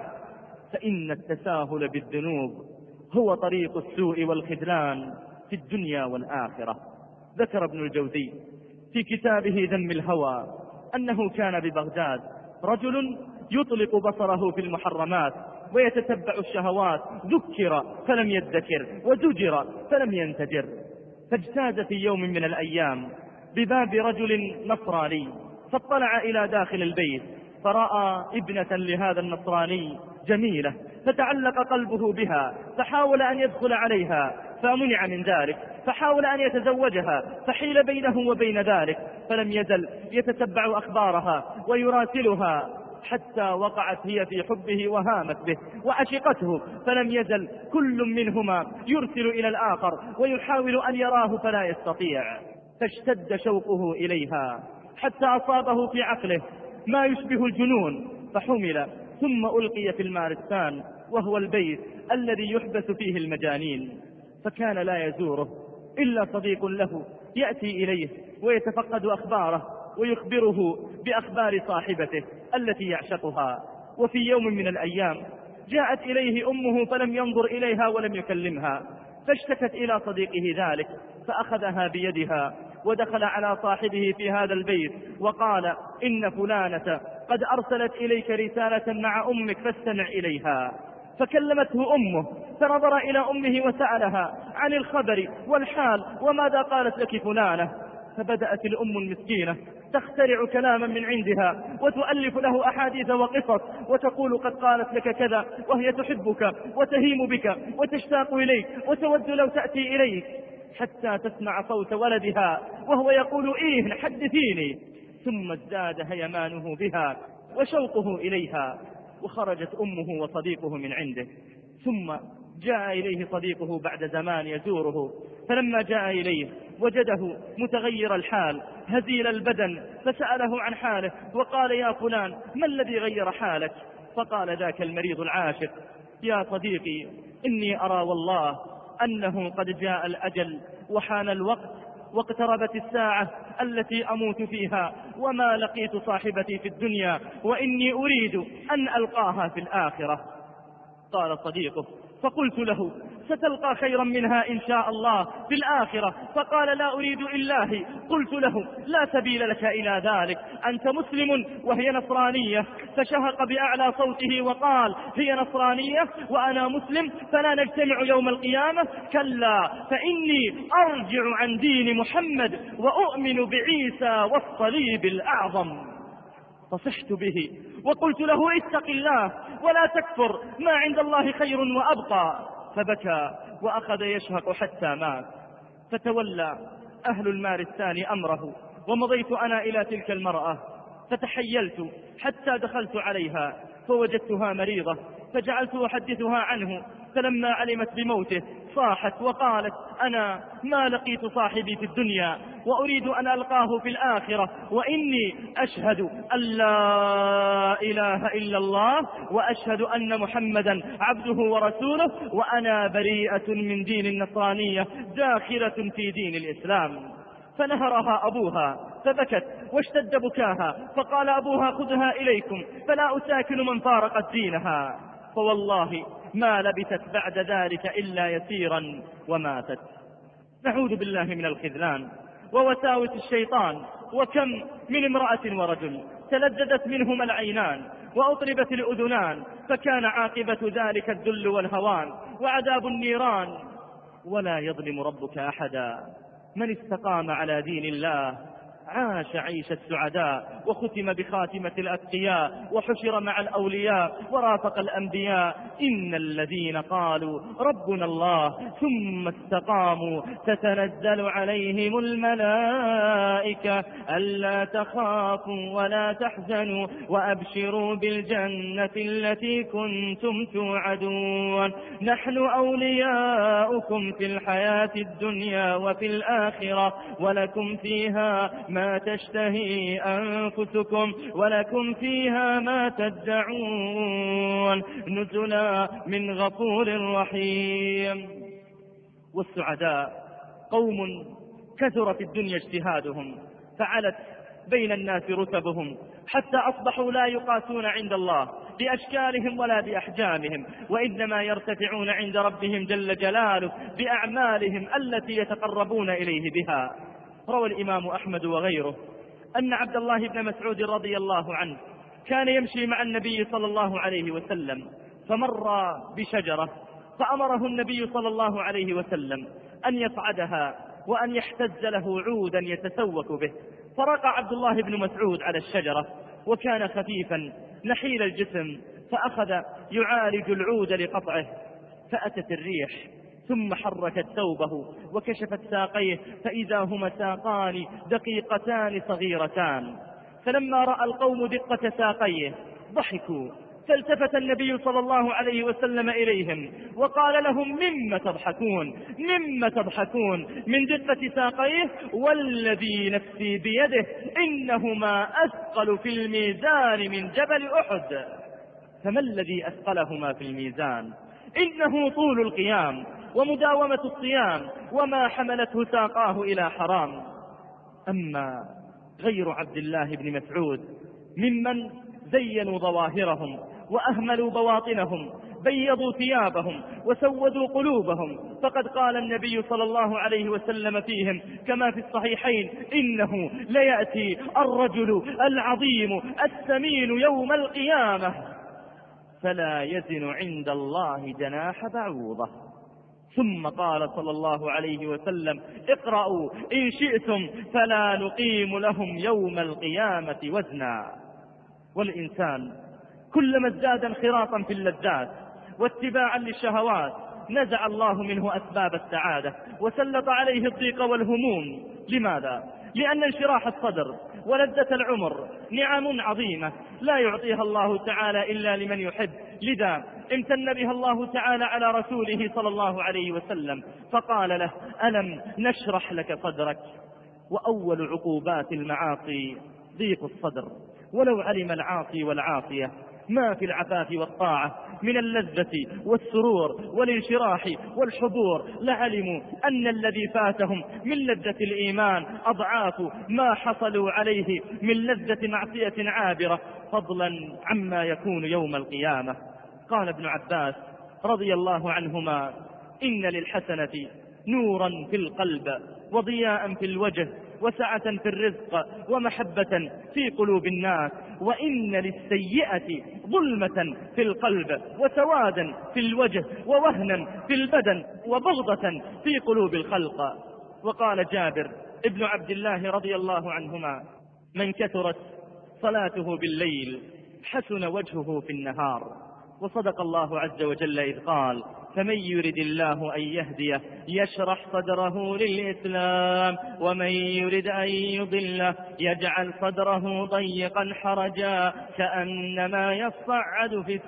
A: فإن التساهل بالذنوب هو طريق السوء والخذلان في الدنيا والآخرة. ذكر ابن الجوزي في كتابه ذم الهوى أنه كان ببغداد رجل يطلق بصره في المحرمات ويتتبع الشهوات، ذكر فلم يذكر وزجر فلم ينتجر، فاجتاز في يوم من الأيام بباب رجل نصراني فاطلع إلى داخل البيت فرأى ابنة لهذا النصراني جميلة فتعلق قلبه بها، فحاول أن يدخل عليها فمنع من ذلك، فحاول أن يتزوجها فحيل بينه وبين ذلك، فلم يزل يتتبع أخبارها ويراسلها حتى وقعت هي في حبه وهامت به وعشقته، فلم يزل كل منهما يرسل إلى الآخر ويحاول أن يراه فلا يستطيع، فاشتد شوقه إليها حتى أصابه في عقله ما يشبه الجنون، فحمل ثم ألقي في المارستان وهو البيت الذي يحبس فيه المجانين، فكان لا يزوره إلا صديق له يأتي إليه ويتفقد أخباره ويخبره بأخبار صاحبته التي يعشقها. وفي يوم من الأيام جاءت إليه أمه فلم ينظر إليها ولم يكلمها، فاشتكت إلى صديقه ذلك فأخذها بيدها ودخل على صاحبه في هذا البيت وقال إن فلانة قد أرسلت إليك رسالة مع أمك فاستمع إليها. فكلمته أمه فنظر إلى أمه وسألها عن الخبر والحال وماذا قالت لك فلانة، فبدأت الأم المسكينة تخترع كلاما من عندها وتؤلف له أحاديث وقصص وتقول قد قالت لك كذا وهي تحبك وتهيم بك وتشتاق إليك وتود لو تأتي إليك، حتى تسمع صوت ولدها وهو يقول إيه حدثيني، ثم ازداد هيمانه بها وشوقه إليها، وخرجت أمه وصديقه من عنده، ثم جاء إليه صديقه بعد زمان يزوره، فلما جاء إليه وجده متغير الحال هزيل البدن، فسأله عن حاله وقال يا فلان ما الذي غير حالك؟ فقال ذاك المريض العاشق يا صديقي إني أرى والله أنه قد جاء الأجل وحان الوقت واقتربت الساعة التي أموت فيها وما لقيت صاحبتي في الدنيا وإني أريد أن ألقاها في الآخرة. قال صديقه فقلت له ستلقى خيرا منها إن شاء الله في الآخرة، فقال لا أريد إلا. قلت له لا سبيل لك إلى ذلك، أنت مسلم وهي نصرانية، فشهق بأعلى صوته وقال هي نصرانية وأنا مسلم فلا نجتمع يوم القيامة، كلا فإني أرجع عن دين محمد وأؤمن بعيسى والصليب الأعظم. فصحت به وقلت له اتق الله ولا تكفر، ما عند الله خير وأبقى، فبكى وأخذ يشهق حتى مات. فتولى أهل المارستان أمره ومضيت أنا إلى تلك المرأة فتحيلت حتى دخلت عليها فوجدتها مريضة، فجعلت أحدثها عنه، فلما علمت بموته صاحت وقالت أنا ما لقيت صاحبي في الدنيا وأريد أن ألقاه في الآخرة، وإني أشهد أن لا إله إلا الله وأشهد أن محمدا عبده ورسوله وأنا بريئة من دين النصرانية داخلة في دين الإسلام. فنهرها أبوها فبكت واشتد بكاها، فقال أبوها خذها إليكم فلا أساكن من فارقت دينها، فوالله ما لبثت بعد ذلك إلا يسيرا وماتت. نعوذ بالله من الخذلان ووساوس الشيطان، وكم من امرأة ورجل تلذذت منهما العينان وأطربت الأذنان، فكان عاقبة ذلك الذل والهوان وعذاب النيران. ولا يظلم ربك أحدا، من استقام على دين الله عاش عيش السعداء وختم بخاتمة الأتقياء وحشر مع الأولياء ورافق الأنبياء. إن الذين قالوا ربنا الله ثم استقاموا تتنزل عليهم الملائكة ألا تخافوا ولا تحزنوا وأبشروا بالجنة التي كنتم توعدون نحن أولياؤكم في الحياة الدنيا وفي الآخرة ولكم فيها ما تشتهي أنفسكم ولكم فيها ما تدعون نزلا من غفور رحيم. والسعداء قوم كثر في الدنيا اجتهادهم فعلت بين الناس رتبهم حتى أصبحوا لا يقاسون عند الله بأشكالهم ولا بأحجامهم وإنما يرتفعون عند ربهم جل جلاله بأعمالهم التي يتقربون إليه بها. روى الإمام أحمد وغيره أن عبد الله بن مسعود رضي الله عنه كان يمشي مع النبي صلى الله عليه وسلم فمر بشجرة فأمره النبي صلى الله عليه وسلم أن يصعدها وأن يحتز له عودا يتسوك به. فرقى عبد الله بن مسعود على الشجرة وكان خفيفا نحيل الجسم فأخذ يعالج العود لقطعه فأتت الريح ثم حركت ثوبه وكشفت ساقيه فإذا هما ساقان دقيقتان صغيرتان. فلما رأى القوم دقة ساقيه ضحكوا فالتفت النبي صلى الله عليه وسلم إليهم وقال لهم مما تضحكون مما تضحكون من دقة ساقيه والذي نفسي بيده إنهما أثقل في الميزان من جبل أحد. فما الذي أثقلهما في الميزان؟ إنه طول القيام ومداومة الصيام وما حملته ساقاه إلى حرام. أما غير عبد الله بن مسعود ممن زينوا ظواهرهم وأهملوا بواطنهم بيضوا ثيابهم وسودوا قلوبهم فقد قال النبي صلى الله عليه وسلم فيهم كما في الصحيحين إنه ليأتي الرجل العظيم الثمين يوم القيامة فلا يزن عند الله جناح بعوضة. ثم قال صلى الله عليه وسلم اقرأوا إن شئتم فلا نقيم لهم يوم القيامة وزنا. والإنسان كلما ازداد انخراطا في اللذات واتباعا للشهوات نزع الله منه أسباب السعادة وسلط عليه الضيق والهموم. لماذا؟ لأن انشراح الصدر ولذة العمر نعم عظيمة لا يعطيها الله تعالى إلا لمن يحب. لذا امتن بها الله تعالى على رسوله صلى الله عليه وسلم فقال له ألم نشرح لك صدرك. وأول عقوبات المعاصي ضيق الصدر. ولو علم العاصي والعاصية ما في العفاف والطاعة من اللذة والسرور والانشراح والحضور لعلموا أن الذي فاتهم من لذة الإيمان أضعاف ما حصلوا عليه من لذة معصية عابرة فضلا عما يكون يوم القيامة. قال ابن عباس رضي الله عنهما إن للحسنة نورا في القلب وضياء في الوجه وسعة في الرزق ومحبة في قلوب الناس وإن للسيئة ظلمة في القلب وسوادا في الوجه ووهنا في البدن وبغضة في قلوب الخلق. وقال جابر ابن عبد الله رضي الله عنهما من كثرت صلاته بالليل حسن وجهه في النهار. وصدق الله عز وجل إذ قال فمن يرد الله أن يهديه يشرح صدره للإسلام ومن يرد أن يضله يجعل صدره ضيقا حرجا كأنما يصعد في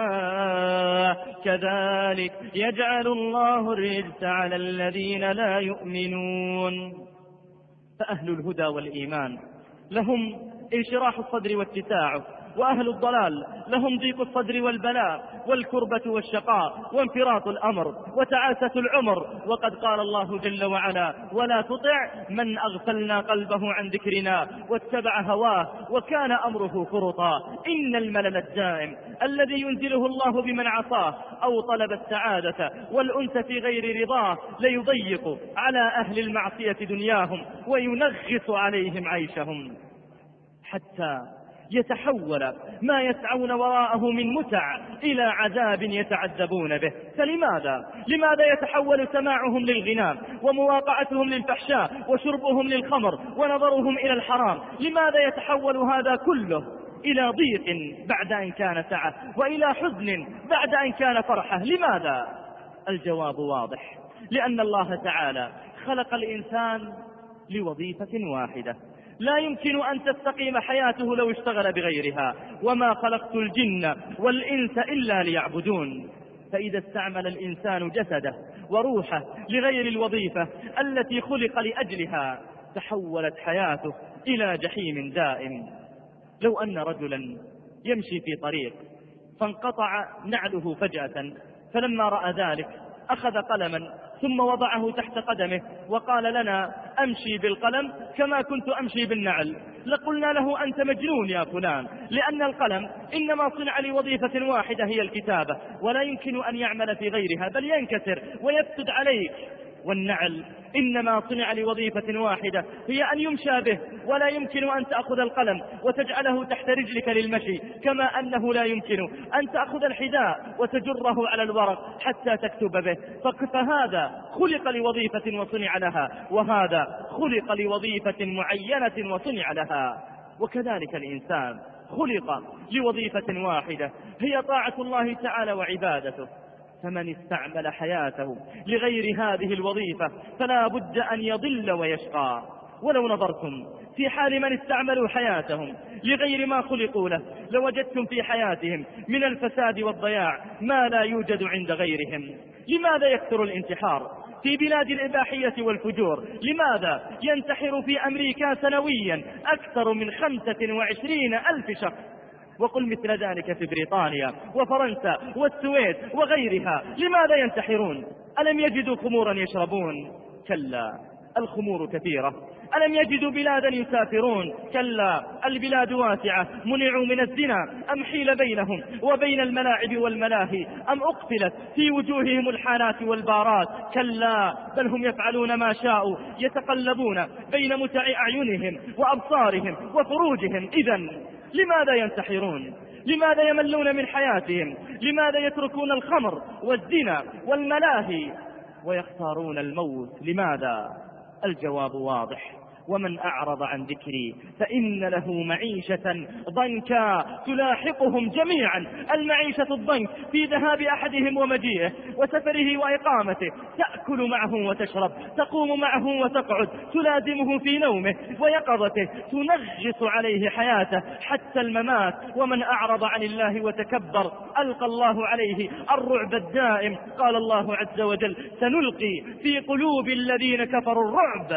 A: السماء كذلك يجعل الله الرجس على الذين لا يؤمنون. فأهل الهدى والإيمان لهم انشراح الصدر واتساعه وأهل الضلال لهم ضيق الصدر والبلاء والكربة والشقاء وانفراط الأمر وتعاسة العمر. وقد قال الله جل وعلا ولا تطع من أغفلنا قلبه عن ذكرنا واتبع هواه وكان أمره فرطا. إن الملل الدائم الذي ينزله الله بمن عصاه أو طلب السعادة والأنس في غير رضاه ليضيق على أهل المعصية دنياهم وينغص عليهم عيشهم حتى يتحول ما يسعون وراءه من متع إلى عذاب يتعذبون به. فلماذا؟ لماذا يتحول سماعهم للغناء ومواقعتهم للفحشاء وشربهم للخمر ونظرهم إلى الحرام؟ لماذا يتحول هذا كله إلى ضيق بعد أن كان سعة، وإلى حزن بعد أن كان فرحة؟ لماذا؟ الجواب واضح: لأن الله تعالى خلق الإنسان لوظيفة واحدة لا يمكن أن تستقيم حياته لو اشتغل بغيرها. وما خلقت الجن والإنس إلا ليعبدون. فإذا استعمل الإنسان جسده وروحه لغير الوظيفة التي خلق لأجلها تحولت حياته إلى جحيم دائم. لو أن رجلا يمشي في طريق فانقطع نعله فجأة، فلما رأى ذلك أخذ قلما ثم وضعه تحت قدمه وقال لنا: أمشي بالقلم كما كنت أمشي بالنعل، لقلنا له: أنت مجنون يا فلان، لأن القلم إنما صنع لوظيفة واحدة هي الكتابة، ولا يمكن أن يعمل في غيرها بل ينكسر ويفسد عليك. والنعل إنما صنع لوظيفة واحدة هي أن يمشى به، ولا يمكن أن تأخذ القلم وتجعله تحت رجلك للمشي، كما أنه لا يمكن أن تأخذ الحذاء وتجره على الورق حتى تكتب به. فهذا خلق لوظيفة وصنع لها، وهذا خلق لوظيفة معينة وصنع لها. وكذلك الإنسان خلق لوظيفة واحدة هي طاعة الله تعالى وعبادته. فمن استعمل حياته لغير هذه الوظيفة فلا بد أن يضل ويشقى. ولو نظرتم في حال من استعملوا حياتهم لغير ما خلقوا له لوجدتم في حياتهم من الفساد والضياع ما لا يوجد عند غيرهم. لماذا يكثر الانتحار في بلاد الإباحية والفجور؟ لماذا ينتحر في أمريكا سنويا أكثر من خمسة وعشرين ألف شخص؟ وقل مثل ذلك في بريطانيا وفرنسا والسويد وغيرها. لماذا ينتحرون؟ ألم يجدوا خمورا يشربون؟ كلا، الخمور كثيرة. ألم يجدوا بلادا يسافرون؟ كلا، البلاد واسعة. منعوا من الزنا أم حيل بينهم وبين الملاعب والملاهي أم أقفلت في وجوههم الحانات والبارات؟ كلا، بل هم يفعلون ما شاءوا، يتقلبون بين متع أعينهم وأبصارهم وفروجهم. إذن لماذا ينتحرون؟ لماذا يملون من حياتهم؟ لماذا يتركون الخمر والزنا والملاهي ويختارون الموت؟ لماذا؟ الجواب واضح: ومن أعرض عن ذكري فإن له معيشة ضنكا تلاحقهم جميعا. المعيشة الضنك في ذهاب أحدهم ومجيئه وسفره وإقامته، تأكل معه وتشرب، تقوم معه وتقعد، تلازمه في نومه ويقظته، تنغص عليه حياته حتى الممات. ومن أعرض عن الله وتكبر ألقى الله عليه الرعب الدائم. قال الله عز وجل: سنلقي في قلوب الذين كفروا الرعب.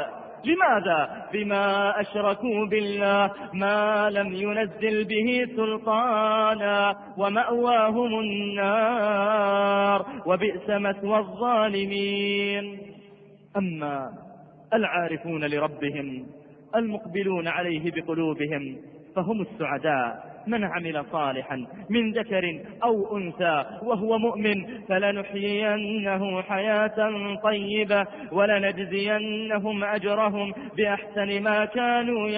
A: لماذا؟ بما أشركوا بالله ما لم ينزل به سلطانا ومأواهم النار وبئس مثوى الظالمين. أما العارفون لربهم المقبلون عليه بقلوبهم فهم السعداء. من عمل صالحا من ذكر أو أنثى وهو مؤمن فلنحيينه حياة طيبة ولنجزينهم أجرهم بأحسن ما كانوا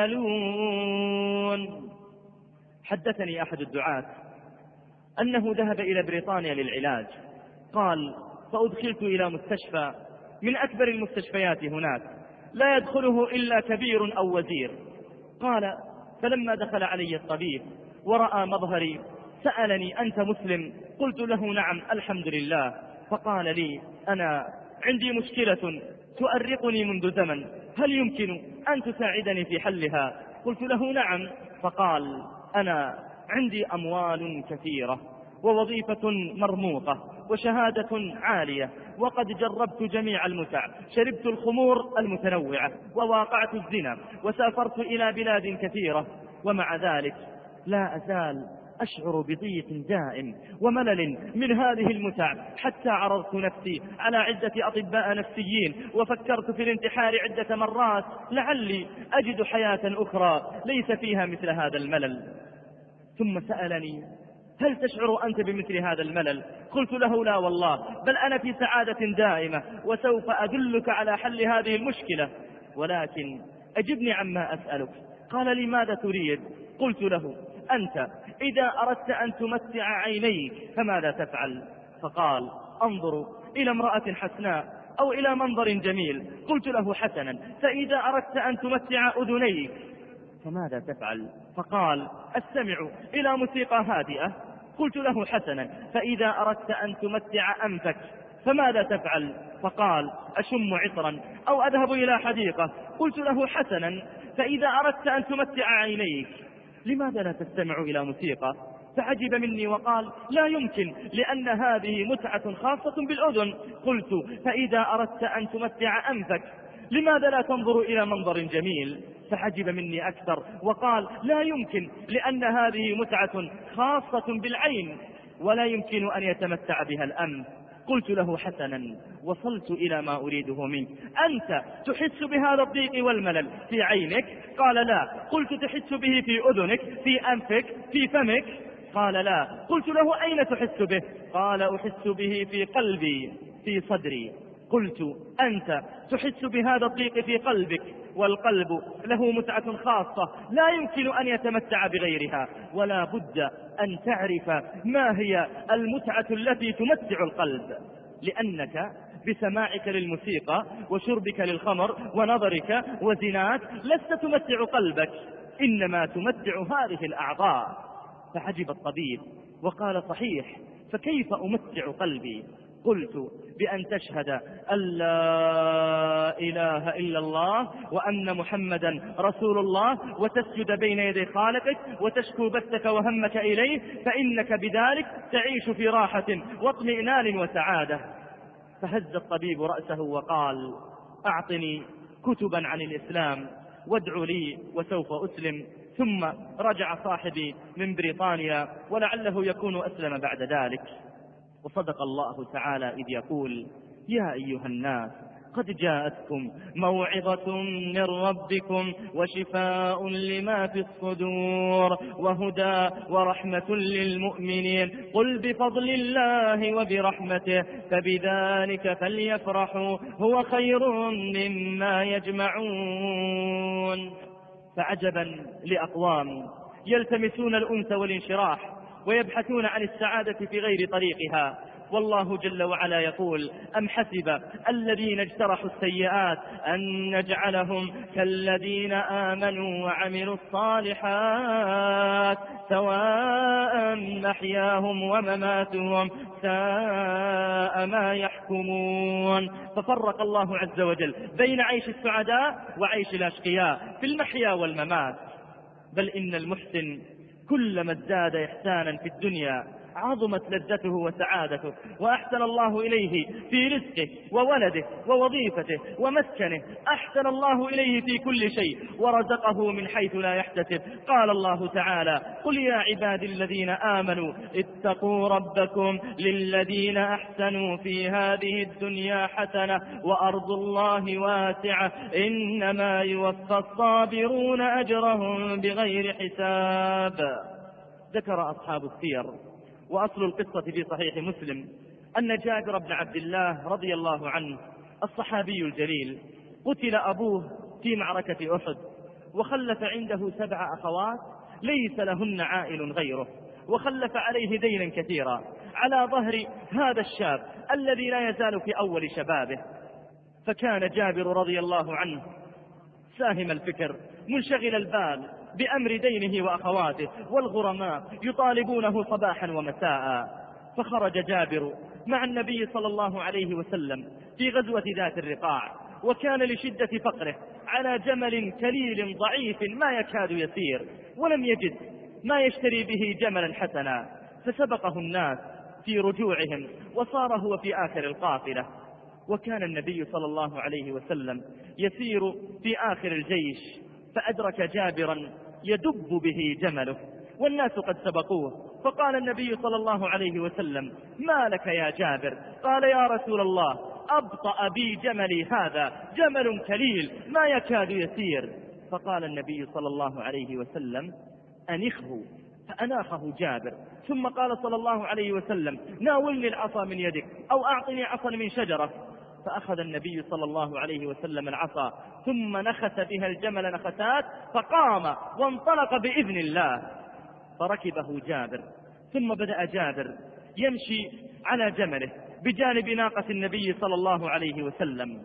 A: يعملون. حدثني أحد الدعاة أنه ذهب إلى بريطانيا للعلاج. قال: فأدخلت إلى مستشفى من أكبر المستشفيات هناك، لا يدخله إلا كبير أو وزير. قال: فلما دخل علي الطبيب ورأى مظهري سألني: أنت مسلم؟ قلت له: نعم الحمد لله. فقال لي: أنا عندي مشكلة تؤرقني منذ زمن، هل يمكن أن تساعدني في حلها؟ قلت له: نعم. فقال: أنا عندي أموال كثيرة ووظيفة مرموقة وشهادة عالية، وقد جربت جميع المتع، شربت الخمور المتنوعة وواقعت الزنا وسافرت إلى بلاد كثيرة، ومع ذلك لا أزال أشعر بضيق دائم وملل من هذه المتع، حتى عرضت نفسي على عدة أطباء نفسيين وفكرت في الانتحار عدة مرات لعلي أجد حياة أخرى ليس فيها مثل هذا الملل. ثم سألني: هل تشعر أنت بمثل هذا الملل؟ قلت له: لا والله، بل أنا في سعادة دائمة وسوف أدلك على حل هذه المشكلة، ولكن أجبني عما أسألك. قال لي: ماذا تريد؟ قلت له: أنت إذا أردت أن تمتع عينيك فماذا تفعل؟ فقال: أنظر إلى امرأة حسناء أو إلى منظر جميل. قلت له: حسنا، فإذا أردت أن تمتع أذنيك فماذا تفعل؟ فقال: أستمع إلى موسيقى هادئة. قلت له: حسنا، فإذا أردت أن تمتع أنفك فماذا تفعل؟ فقال: أشم عطرا أو أذهب إلى حديقة. قلت له: حسنا، فإذا أردت أن تمتع عينيك لماذا لا تستمع إلى موسيقى؟ فعجب مني وقال: لا يمكن، لأن هذه متعة خاصة بالأذن. قلت: فإذا أردت أن تمتع أنفك لماذا لا تنظر إلى منظر جميل؟ فعجب مني أكثر وقال: لا يمكن، لأن هذه متعة خاصة بالعين ولا يمكن أن يتمتع بها الأنف. قلت له: حسنا، وصلت إلى ما أريده منك. أنت تحس بهذا الضيق والملل في عينك؟ قال: لا. قلت: تحس به في أذنك، في أنفك، في فمك؟ قال: لا. قلت له: أين تحس به؟ قال: أحس به في قلبي، في صدري. قلت: أنت تحس بهذا الضيق في قلبك، والقلب له متعة خاصة لا يمكن أن يتمتع بغيرها، ولا بد أن تعرف ما هي المتعة التي تمتع القلب، لأنك بسماعك للموسيقى وشربك للخمر ونظرك وزناك لست تمتع قلبك، إنما تمتع هذه الأعضاء. فعجب الطبيب وقال: صحيح، فكيف أمتع قلبي؟ قلت: بأن تشهد أن لا إله إلا الله وأن محمدا رسول الله، وتسجد بين يدي خالقك، وتشكو بثك وهمك إليه، فإنك بذلك تعيش في راحة واطمئنان وسعادة. فهز الطبيب رأسه وقال: أعطني كتبا عن الإسلام وادع لي وسوف أسلم. ثم رجع صاحبي من بريطانيا ولعله يكون أسلم بعد ذلك. وصدق الله تعالى إذ يقول: يا أيها الناس قد جاءتكم موعظة من ربكم وشفاء لما في الصدور وهدى ورحمة للمؤمنين، قل بفضل الله وبرحمته فبذلك فليفرحوا هو خير مما يجمعون. فعجبا لأقوام يلتمسون الأنس والانشراح ويبحثون عن السعادة في غير طريقها، والله جل وعلا يقول: أم حسب الذين اجترحوا السيئات أن نجعلهم كالذين آمنوا وعملوا الصالحات سواء محياهم ومماتهم ساء ما يحكمون. ففرق الله عز وجل بين عيش السعداء وعيش الأشقياء في المحيا والممات. بل إن المحسن كلما ازداد إحسانا في الدنيا عظمت لذته وسعادته، وأحسن الله إليه في رزقه وولده ووظيفته ومسكنه، أحسن الله إليه في كل شيء ورزقه من حيث لا يحتسب. قال الله تعالى: قل يا عبادي الذين آمنوا اتقوا ربكم للذين أحسنوا في هذه الدنيا حسنة وأرض الله واسعة إنما يوفى الصابرون أجرهم بغير حساب. ذكر أصحاب السير وأصل القصة في صحيح مسلم أن جابر بن عبد الله رضي الله عنه الصحابي الجليل قتل أبوه في معركة أحد، وخلف عنده سبع أخوات ليس لهن عائل غيره، وخلف عليه دينا كثيرا على ظهر هذا الشاب الذي لا يزال في أول شبابه. فكان جابر رضي الله عنه ساهم الفكر منشغل البال بأمر دينه وأخواته، والغرماء يطالبونه صباحا ومساء. فخرج جابر مع النبي صلى الله عليه وسلم في غزوة ذات الرقاع، وكان لشدة فقره على جمل كليل ضعيف ما يكاد يسير، ولم يجد ما يشتري به جملا حسنا، فسبقه الناس في رجوعهم وصار هو في آخر القافلة. وكان النبي صلى الله عليه وسلم يسير في آخر الجيش، فأدرك جابرا يدب به جمله والناس قد سبقوه، فقال النبي صلى الله عليه وسلم: ما لك يا جابر؟ قال: يا رسول الله، أبطأ بي جملي هذا، جمل كليل ما يكاد يسير. فقال النبي صلى الله عليه وسلم: أنخه. فأناخه جابر، ثم قال صلى الله عليه وسلم: ناولني العصا من يدك أو أعطني عصا من شجرة. فأخذ النبي صلى الله عليه وسلم العصا ثم نخس بها الجمل نخسات، فقام وانطلق بإذن الله، فركبه جابر. ثم بدأ جابر يمشي على جمله بجانب ناقة النبي صلى الله عليه وسلم،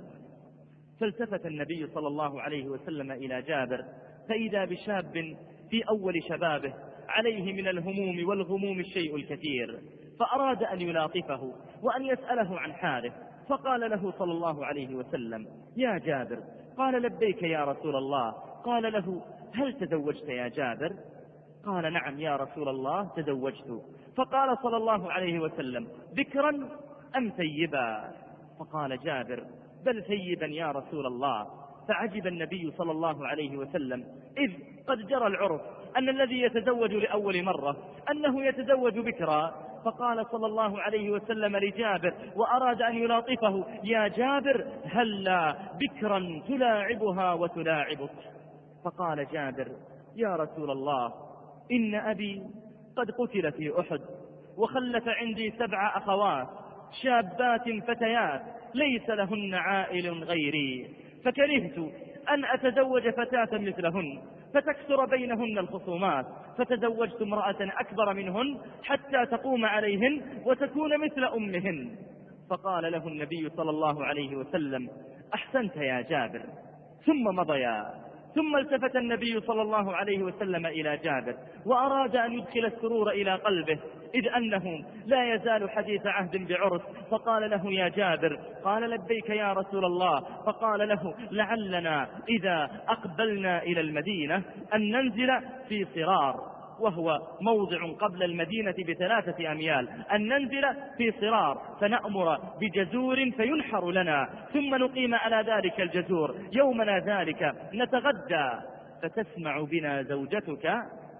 A: فالتفت النبي صلى الله عليه وسلم إلى جابر فإذا بشاب في أول شبابه عليه من الهموم والغموم الشيء الكثير، فأراد أن يلاطفه وأن يسأله عن حاله، فقال له صلى الله عليه وسلم: يا جابر. قال: لبيك يا رسول الله. قال له: هل تزوجت يا جابر؟ قال: نعم يا رسول الله تزوجت. فقال صلى الله عليه وسلم: ذكرا أم ثيبا؟ فقال جابر: بل ثيبا يا رسول الله. فعجب النبي صلى الله عليه وسلم، إذ قد جرى العرف أن الذي يتزوج لأول مرة أنه يتزوج بكرا. فقال صلى الله عليه وسلم لجابر وأراد أن يلاطفه: يا جابر، هلا بكرا تلاعبها وتلاعبك؟ فقال جابر: يا رسول الله، إن أبي قد قتل في أحد، وخلف عندي سبع أخوات شابات فتيات ليس لهن عائل غيري، فكرهت أن أتزوج فتاة مثلهن فتكثر بينهن الخصومات، فتزوجت امرأة أكبر منهن حتى تقوم عليهن وتكون مثل أمهن. فقال له النبي صلى الله عليه وسلم: أحسنت يا جابر. ثم مضيا. ثم التفت النبي صلى الله عليه وسلم إلى جابر وأراد أن يدخل السرور إلى قلبه، إذ أنه لا يزال حديث عهد بعرس، فقال له: يا جابر. قال: لبيك يا رسول الله. فقال له: لعلنا إذا أقبلنا إلى المدينة أن ننزل في صرار، وهو موضع قبل المدينة بثلاثة أميال، أن ننزل في صرار فنأمر بجزور فينحر لنا، ثم نقيم على ذلك الجزور يومنا ذلك نتغدى، فتسمع بنا زوجتك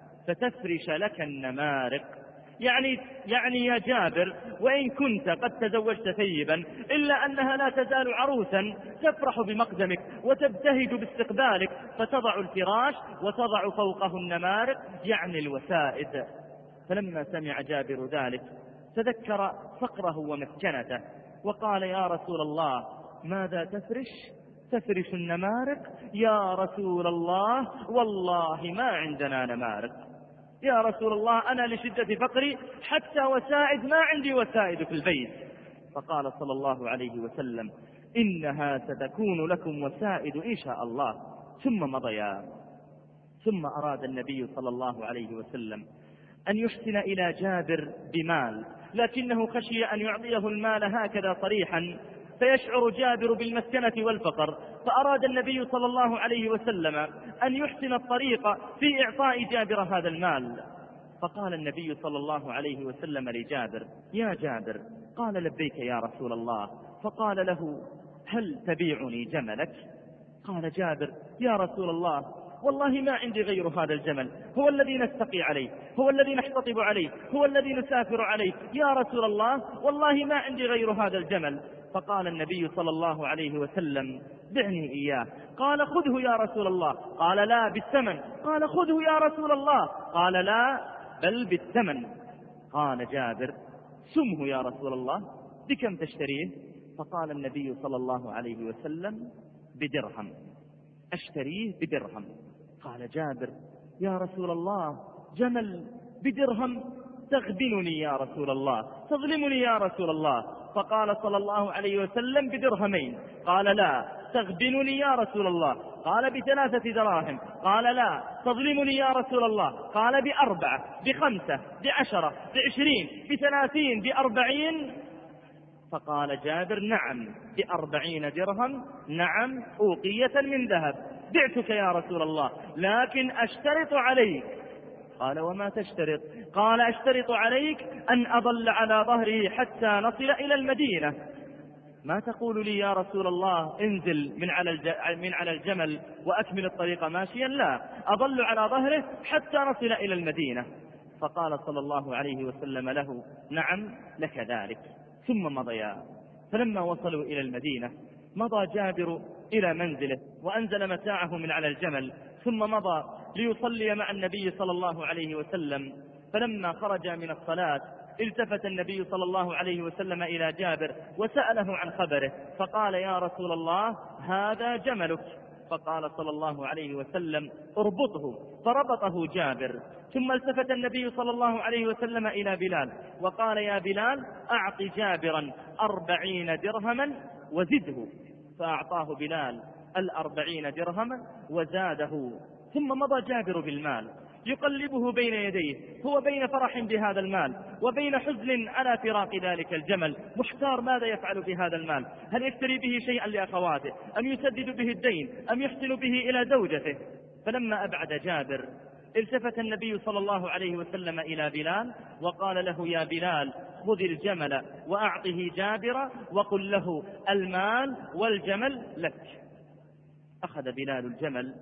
A: فتفرش لك النمارق. يعني, يعني يا جابر، وإن كنت قد تزوجت ثيبا إلا أنها لا تزال عروسا تفرح بمقدمك وتبتهج باستقبالك، فتضع الفراش وتضع فوقه النمارق، يعني الوسائد. فلما سمع جابر ذلك تذكر فقره ومسكنته وقال: يا رسول الله، ماذا تفرش؟ تفرش النمارق؟ يا رسول الله، والله ما عندنا نمارق. يا رسول الله، أنا لشدة فقري حتى وسائد ما عندي وسائد في البيت. فقال صلى الله عليه وسلم: إنها ستكون لكم وسائد إن شاء الله. ثم مضيا. ثم أراد النبي صلى الله عليه وسلم أن يحسن إلى جابر بمال، لكنه خشي أن يعطيه المال هكذا صريحا فيشعر جابر بالمسكنة والفقر، فأراد النبي صلى الله عليه وسلم أن يحسن الطريق في إعطاء جابر هذا المال. فقال النبي صلى الله عليه وسلم لجابر: يا جابر. قال: لبيك يا رسول الله. فقال له: هل تبيعني جملك؟ قال جابر: يا رسول الله، والله ما عندي غير هذا الجمل، هو الذي نستقي عليه، هو الذي نحتطب عليه، هو الذي نسافر عليه. يا رسول الله، والله ما عندي غير هذا الجمل. فقال النبي صلى الله عليه وسلم: دعني إياه. قال: خذه يا رسول الله. قال: لا، بالثمن. قال: خذه يا رسول الله. قال: لا، بل بالثمن. قال جابر: سمه يا رسول الله، بكم تشتريه؟ فقال النبي صلى الله عليه وسلم: بدرهم. أشتريه بدرهم. قال جابر: يا رسول الله، جمل بدرهم؟ تغبنني يا رسول الله، تظلمني يا رسول الله. فقال صلى الله عليه وسلم: بدرهمين. قال: لا، تغبنني يا رسول الله. قال: بثلاثة دراهم. قال: لا، تظلمني يا رسول الله. قال: بأربعة، بخمسة، بعشرة، بعشرين، بثلاثين، بأربعين. فقال جابر: نعم، بأربعين درهم، نعم، أوقية من ذهب، بعتك يا رسول الله، لكن أشترط عليك. قال: وما تشترط؟ قال: أشترط عليك أن أظل على ظهره حتى نصل إلى المدينة. ما تقول لي يا رسول الله انزل من على من على الجمل وأكمل الطريق ماشيا؟ لا، أظل على ظهره حتى نصل إلى المدينة. فقال صلى الله عليه وسلم له: نعم، لك ذلك. ثم مضيا. فلما وصلوا إلى المدينة مضى جابر إلى منزله وأنزل متاعه من على الجمل، ثم مضى ليصلي مع النبي صلى الله عليه وسلم. فلما خرج من الصلاة التفت النبي صلى الله عليه وسلم إلى جابر وسأله عن خبره، فقال: يا رسول الله هذا جملك. فقال صلى الله عليه وسلم: اربطه، فربطه جابر. ثم التفت النبي صلى الله عليه وسلم إلى بلال وقال: يا بلال أعط جابرا أربعين درهما وزده. فأعطاه بلال الأربعين درهما وزاده. ثم مضى جابر بالمال يقلبه بين يديه، هو بين فرح بهذا المال وبين حزن على فراق ذلك الجمل، محتار ماذا يفعل بهذا المال، هل يشتري به شيئا لأخواته أم يسدد به الدين أم يحسن به إلى زوجته. فلما أبعد جابر التفت النبي صلى الله عليه وسلم إلى بلال وقال له: يا بلال خذ الجمل وأعطه جابر وقل له المال والجمل لك. أخذ بلال الجمل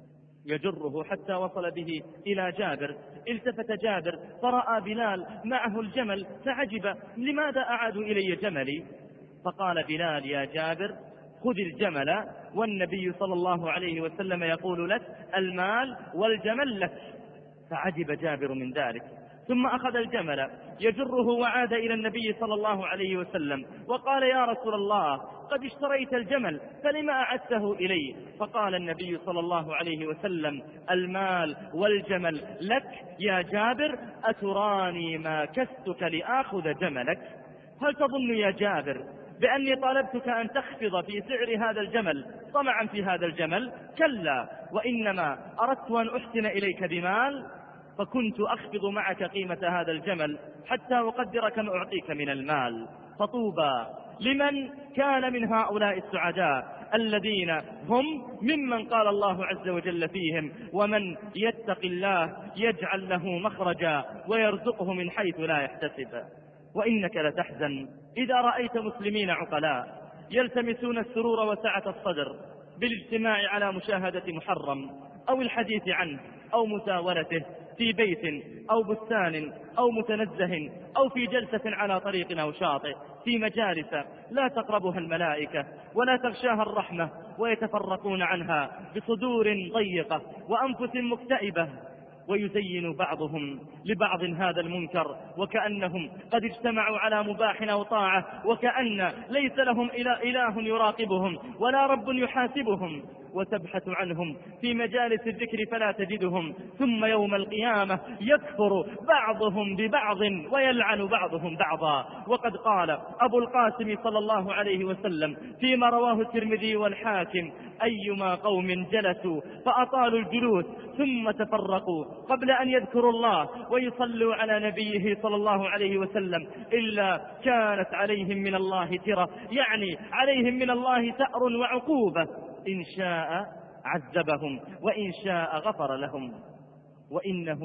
A: يجره حتى وصل به إلى جابر. التفت جابر فرأى بلال معه الجمل فعجب: لماذا أعادوا إلي جملي؟ فقال بلال: يا جابر خذ الجمل والنبي صلى الله عليه وسلم يقول لك المال والجمل لك. فعجب جابر من ذلك، ثم أخذ الجمل يجره وعاد إلى النبي صلى الله عليه وسلم وقال: يا رسول الله قد اشتريت الجمل فلما أعدته إلي؟ فقال النبي صلى الله عليه وسلم: المال والجمل لك يا جابر، أتراني ما كستك لآخذ جملك؟ هل تظن يا جابر بأني طالبتك أن تخفض في سعر هذا الجمل طمعا في هذا الجمل؟ كلا، وإنما أردت أن أحسن إليك بمال، فكنت أخفض معك قيمة هذا الجمل حتى أقدر كم أعطيك من المال. فطوبى لمن كان من هؤلاء السعداء الذين هم ممن قال الله عز وجل فيهم: ومن يتق الله يجعل له مخرجا ويرزقه من حيث لا يحتسب. وإنك لتحزن إذا رأيت مسلمين عقلاء يلتمسون السرور وسعة الصدر بالاجتماع على مشاهدة محرم أو الحديث عنه أو مساورته في بيت أو بستان أو متنزه أو في جلسة على طريق أو شاطئ، في مجالس لا تقربها الملائكة ولا تغشاها الرحمة، ويتفرقون عنها بصدور ضيقة وأنفس مكتئبة، ويزين بعضهم لبعض هذا المنكر وكأنهم قد اجتمعوا على مباح أو طاعة، وكأن ليس لهم إله يراقبهم ولا رب يحاسبهم، وتبحث عنهم في مجالس الذكر فلا تجدهم، ثم يوم القيامة يكفر بعضهم ببعض ويلعن بعضهم بعضا. وقد قال أبو القاسم صلى الله عليه وسلم فيما رواه الترمذي والحاكم: أيما قوم جلسوا فأطالوا الجلوس ثم تفرقوا قبل أن يذكروا الله ويصلوا على نبيه صلى الله عليه وسلم إلا كانت عليهم من الله ترة، يعني عليهم من الله ثأر وعقوبة، إن شاء عذبهم وإن شاء غفر لهم. وإنه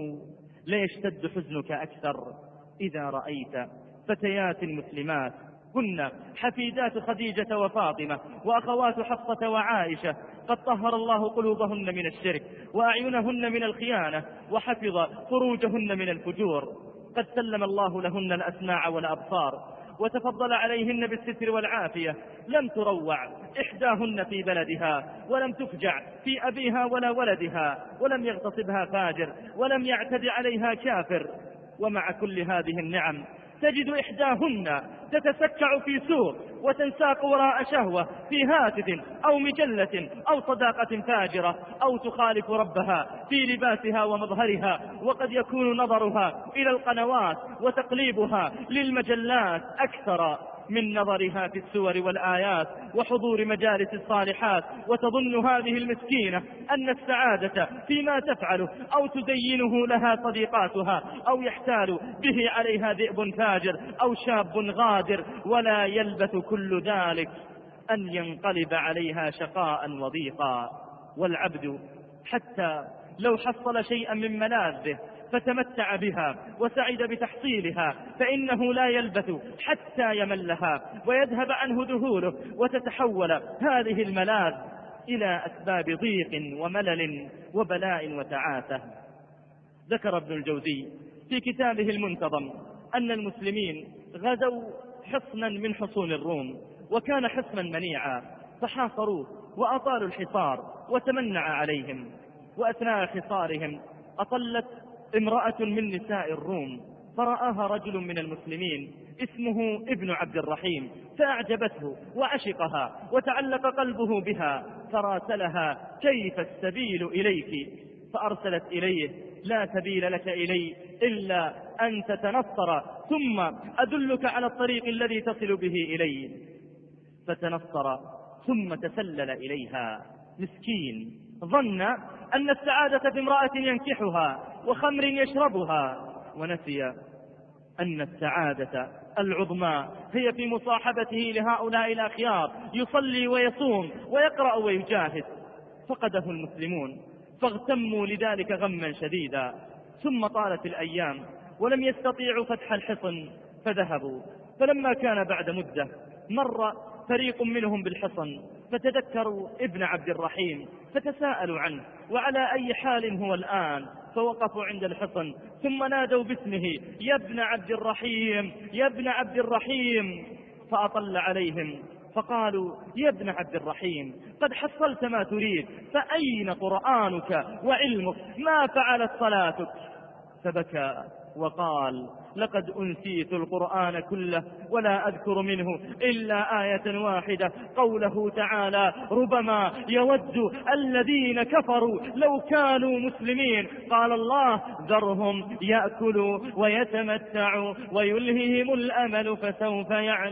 A: ليشتد حزنك أكثر إذا رأيت فتيات مسلمات كن حفيدات خديجة وفاطمة وأخوات حفصة وعائشة قد طهر الله قلوبهن من الشرك وأعينهن من الخيانة وحفظ فروجهن من الفجور. قد سلم الله لهن الأسماع والأبصار وتفضل عليهن بالستر والعافية، لم تروع إحداهن في بلدها ولم تفجع في أبيها ولا ولدها، ولم يغتصبها فاجر ولم يعتد عليها كافر. ومع كل هذه النعم تجد إحداهن تتسكع في سوق وتنساق وراء شهوة في هاتف أو مجلة أو صداقة فاجرة، أو تخالف ربها في لباسها ومظهرها، وقد يكون نظرها إلى القنوات وتقليبها للمجلات أكثر من نظرها في السور والآيات وحضور مجالس الصالحات، وتظن هذه المسكينة أن السعادة فيما تفعله أو تزينه لها صديقاتها أو يحتال به عليها ذئب فاجر أو شاب غادر، ولا يلبث كل ذلك أن ينقلب عليها شقاء وضيقا. والعبد حتى لو حصل شيئا من ملاذه فتمتع بها وسعد بتحصيلها فإنه لا يلبث حتى يملها ويذهب عنه ذهوله، وتتحول هذه الملاذ إلى أسباب ضيق وملل وبلاء وتعاسة. ذكر ابن الجوزي في كتابه المنتظم أن المسلمين غزوا حصنا من حصون الروم، وكان حصنا منيعا، فحاصروه وأطالوا الحصار وتمنع عليهم. وأثناء حصارهم أطلت امرأة من نساء الروم فرآها رجل من المسلمين اسمه ابن عبد الرحيم فأعجبته وعشقها وتعلق قلبه بها، فراسلها: كيف السبيل إليك؟ فأرسلت إليه: لا سبيل لك إلي إلا أن تتنصر، ثم أدلك على الطريق الذي تصل به إلي. فتنصر ثم تسلل إليها. مسكين ظن أن السعادة في امرأة ينكحها وخمر يشربها، ونسي أن السعادة العظمى هي في مصاحبته لهؤلاء الأخيار، يصلي ويصوم ويقرأ ويجاهد. فقده المسلمون فاغتموا لذلك غما شديدا. ثم طالت الأيام ولم يستطيعوا فتح الحصن فذهبوا. فلما كان بعد مدة مر فريق منهم بالحصن فتذكروا ابن عبد الرحيم فتساءلوا عنه وعلى أي حال هو الآن، فوقفوا عند الحصن ثم نادوا باسمه: يا ابن عبد الرحيم، يا ابن عبد الرحيم. فأطل عليهم فقالوا: يا ابن عبد الرحيم، قد حصلت ما تريد، فأين قرآنك وعلمك؟ ما فعلت صلاتك؟ فبكى وقال: لقد أنسيت القرآن كله ولا أذكر منه إلا آية واحدة، قوله تعالى: ربما يود الذين كفروا لو كانوا مسلمين. قال الله: ذرهم يأكلوا ويتمتعوا ويلههم الأمل فسوف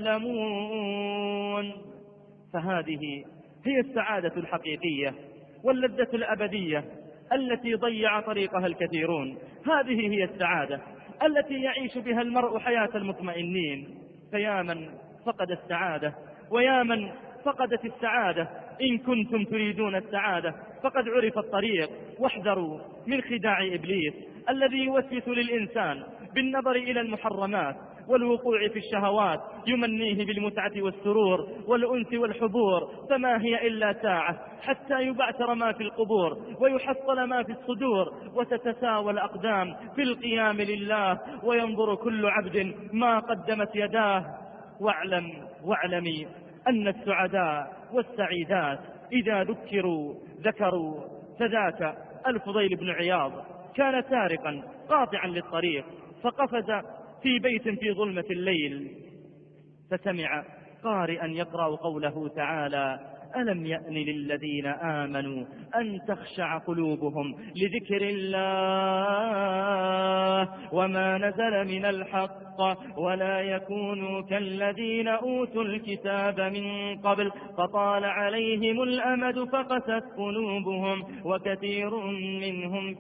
A: يعلمون. فهذه هي السعادة الحقيقية واللذة الأبدية التي ضيع طريقها الكثيرون. هذه هي السعادة التي يعيش بها المرء حياة المطمئنين. فيا من فقد السعادة ويا من فقدت السعادة، إن كنتم تريدون السعادة فقد عرف الطريق، واحذروا من خداع إبليس الذي يوسوس للإنسان بالنظر إلى المحرمات والوقوع في الشهوات، يمنيه بالمتعة والسرور والأنس والحبور، فما هي إلا ساعة حتى يبعثر ما في القبور ويحصل ما في الصدور، وتتساوى الأقدام في القيام لله، وينظر كل عبد ما قدمت يداه. واعلم واعلمي أن السعداء والسعيدات إذا ذكروا ذكروا. فذاك الفضيل بن عياض كان سارقا قاطعا للطريق، فقفز في بيت في ظلمة الليل فسمع قارئا يقرأ قوله تعالى: ألم يأن للذين آمنوا أن تخشع قلوبهم لذكر الله وما نزل من الحق ولا يكونوا كالذين أوتوا الكتاب من قبل فطال عليهم الأمد فقست قلوبهم وكثير منهم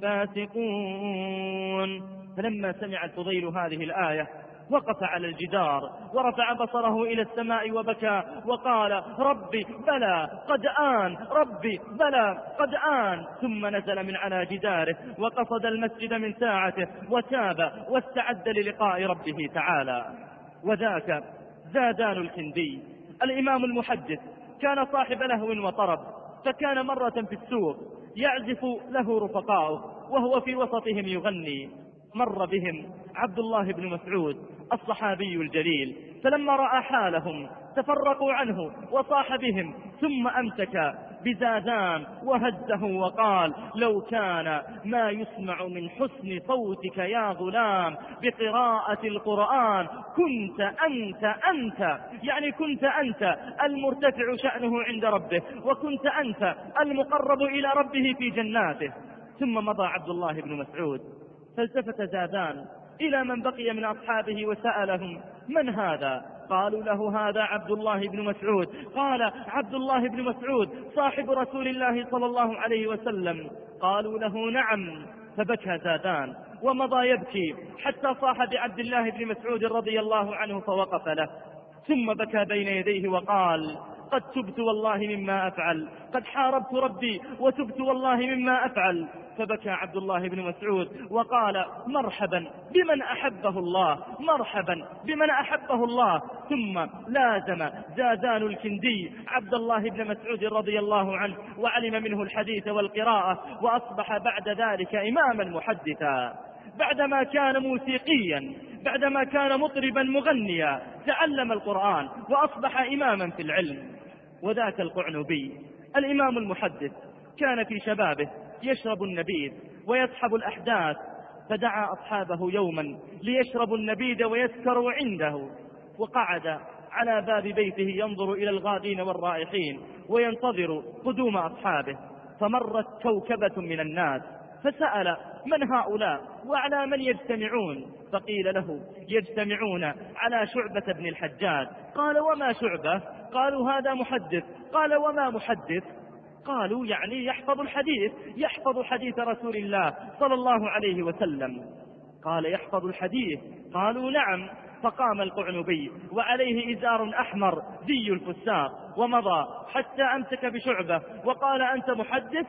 A: فاسقون. فلما سمع الفضيل هذه الآية وقف على الجدار ورفع بصره إلى السماء وبكى وقال: ربي بلى قد آن، ربي بلى قد آن. ثم نزل من على جداره وقصد المسجد من ساعته وتاب واستعد للقاء ربه تعالى. وذاك زادان الكندي الإمام المحدث كان صاحب لهو وطرب، فكان مرة في السوق يعزف له رفقاؤه وهو في وسطهم يغني. مر بهم عبد الله بن مسعود الصحابي الجليل، فلما رأى حالهم تفرقوا عنه وصاح بهم، ثم أمسك بزادان وهزه وقال: لو كان ما يسمع من حسن صوتك يا غلام بقراءة القرآن كنت أنت أنت يعني كنت أنت المرتفع شأنه عند ربه، وكنت أنت المقرب إلى ربه في جناته. ثم مضى عبد الله بن مسعود، فالتفت زادان إلى من بقي من أصحابه وسألهم: من هذا؟ قالوا له: هذا عبد الله بن مسعود. قال: عبد الله بن مسعود صاحب رسول الله صلى الله عليه وسلم؟ قالوا له: نعم. فبكى زادان ومضى يبكي حتى صاح بعبد الله بن مسعود رضي الله عنه فوقف له، ثم بكى بين يديه وقال: قد تبت والله مما أفعل، قد حاربت ربي وتبت والله مما أفعل. فبكى عبد الله بن مسعود وقال: مرحبا بمن أحبه الله، مرحبا بمن أحبه الله. ثم لازم زادان الكندي عبد الله بن مسعود رضي الله عنه وعلم منه الحديث والقراءة، وأصبح بعد ذلك إماما محدثا. بعدما كان موسيقيا، بعدما كان مطربا مغنيا، تعلم القرآن وأصبح إماما في العلم. وذاك القعنبي الإمام المحدث كان في شبابه يشرب النبيذ ويسحب الأحداث فدعا أصحابه يوما ليشربوا النبيذ ويسكروا عنده، وقعد على باب بيته ينظر إلى الغادين والرائحين وينتظر قدوم أصحابه. فمرت كوكبة من الناس فسأل: من هؤلاء وعلى من يجتمعون؟ فقيل له: يجتمعون على شعبة بن الحجاج. قال: وما شعبة؟ قالوا: هذا محدث. قال: وما محدث؟ قالوا: يعني يحفظ الحديث، يحفظ حديث رسول الله صلى الله عليه وسلم. قال: يحفظ الحديث؟ قالوا: نعم. فقام القعنبي وعليه إزار أحمر ذي الفساق ومضى حتى أمسك بشعبة وقال: أنت محدث؟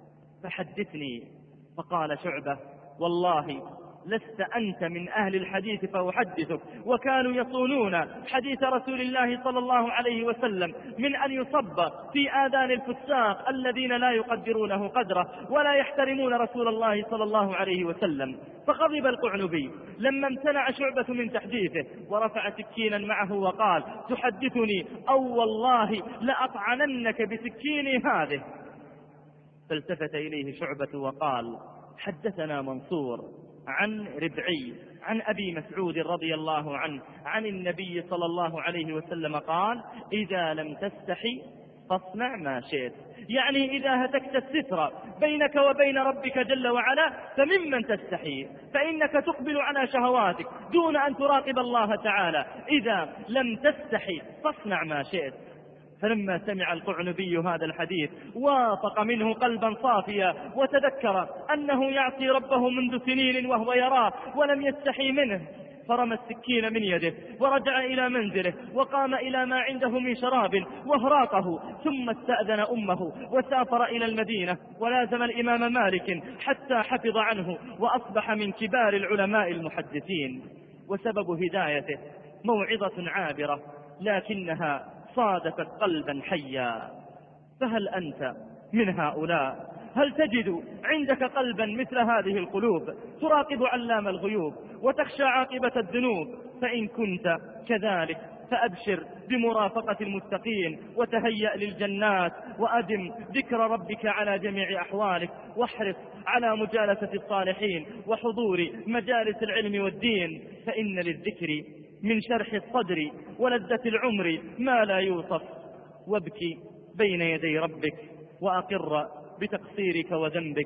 A: فحدثني. فقال شعبة: والله لست أنت من أهل الحديث فأحدثك. وكانوا يصونون حديث رسول الله صلى الله عليه وسلم من أن يصب في آذان الفساق الذين لا يقدرونه قدره ولا يحترمون رسول الله صلى الله عليه وسلم. فغضب القعنبي لما امتنع شعبة من تحديثه ورفع سكينا معه وقال: تحدثني؟ أو والله لأطعننك بسكيني هذه. فالتفت إليه شعبة وقال: حدثنا منصور عن ربعي عن أبي مسعود رضي الله عنه عن النبي صلى الله عليه وسلم قال: إذا لم تستحي فاصنع ما شئت. يعني إذا هتكت الستر بينك وبين ربك جل وعلا فممن تستحي، فإنك تقبل على شهواتك دون أن تراقب الله تعالى. إذا لم تستحي فاصنع ما شئت. فلما سمع القعنبي هذا الحديث وافق منه قلبا صافيا وتذكر أنه يعصي ربه منذ سنين وهو يراه ولم يستحي منه، فرمى السكين من يده ورجع إلى منزله وقام إلى ما عنده من شراب وهراقه، ثم استأذن أمه وسافر إلى المدينة ولازم الإمام مالك حتى حفظ عنه وأصبح من كبار العلماء المحدثين. وسبب هدايته موعظة عابرة لكنها صادفت قلبا حيا. فهل أنت من هؤلاء؟ هل تجد عندك قلبا مثل هذه القلوب تراقب علام الغيوب وتخشى عاقبة الذنوب؟ فإن كنت كذلك فأبشر بمرافقة المتقين وتهيأ للجنات، وأدم ذكر ربك على جميع أحوالك، واحرص على مجالسة الصالحين وحضور مجالس العلم والدين، فإن للذكر من شرح الصدر ولذة العمر ما لا يوصف. وابكي بين يدي ربك وأقر بتقصيرك وذنبك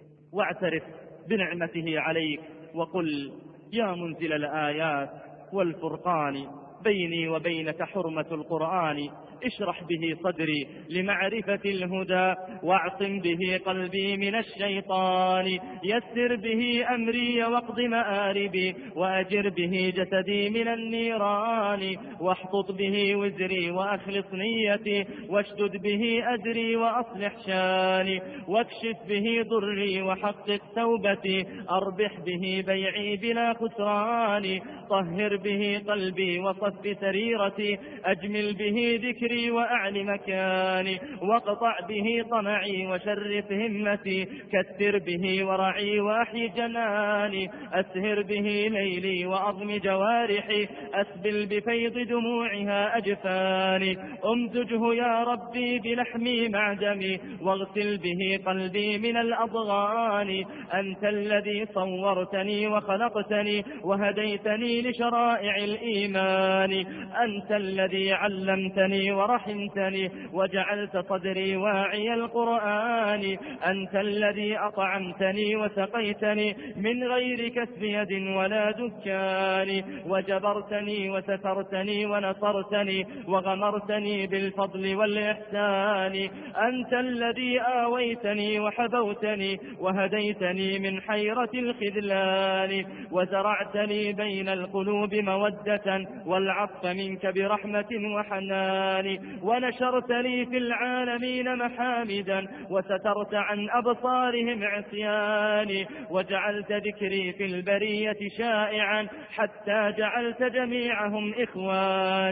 A: واعترف بنعمته عليك وقل: يا منزل الآيات والفرقان بيني وبينك حرمة القرآن، اشرح به صدري لمعرفة الهدى واعصم به قلبي من الشيطان، يسر به أمري واقض مآربي وأجر به جسدي من النيران، واحطط به وزري وأخلص نيتي واشدد به أزري وأصلح شاني، واكشف به ضري وحقق توبتي، أربح به بيعي بلا خسران، طهر به قلبي وصف سريرتي، أجمل به ذكري وأعل مكاني، واقطع به طمعي وشرف همتي، كثر به ورعي وأحي جناني، أسهر به ليلي وأضم جوارحي، أسبل بفيض دموعها أجفاني، أمزجه يا ربي بلحمي مع دمي، واغسل به قلبي من الأضغان، أنت الذي صورتني وخلقتني وهديتني لشرائع الإيمان، أنت الذي علمتني ورحمتني وجعلت صدري واعي القرآن، أنت الذي أطعمتني وسقيتني من غير كسب يد ولا دكان، وجبرتني وسترتني ونصرتني وغمرتني بالفضل والإحسان، أنت الذي آويتني وحبوتني وهديتني من حيرة الخذلان، وزرعتني بين القلوب مودة والعطف منك برحمة وحنان، ونشرت لي في العالمين محامدا وسترت عن أبصارهم عصياني، وجعلت ذكري في البرية شائعا حتى جعلت جميعهم إخواني،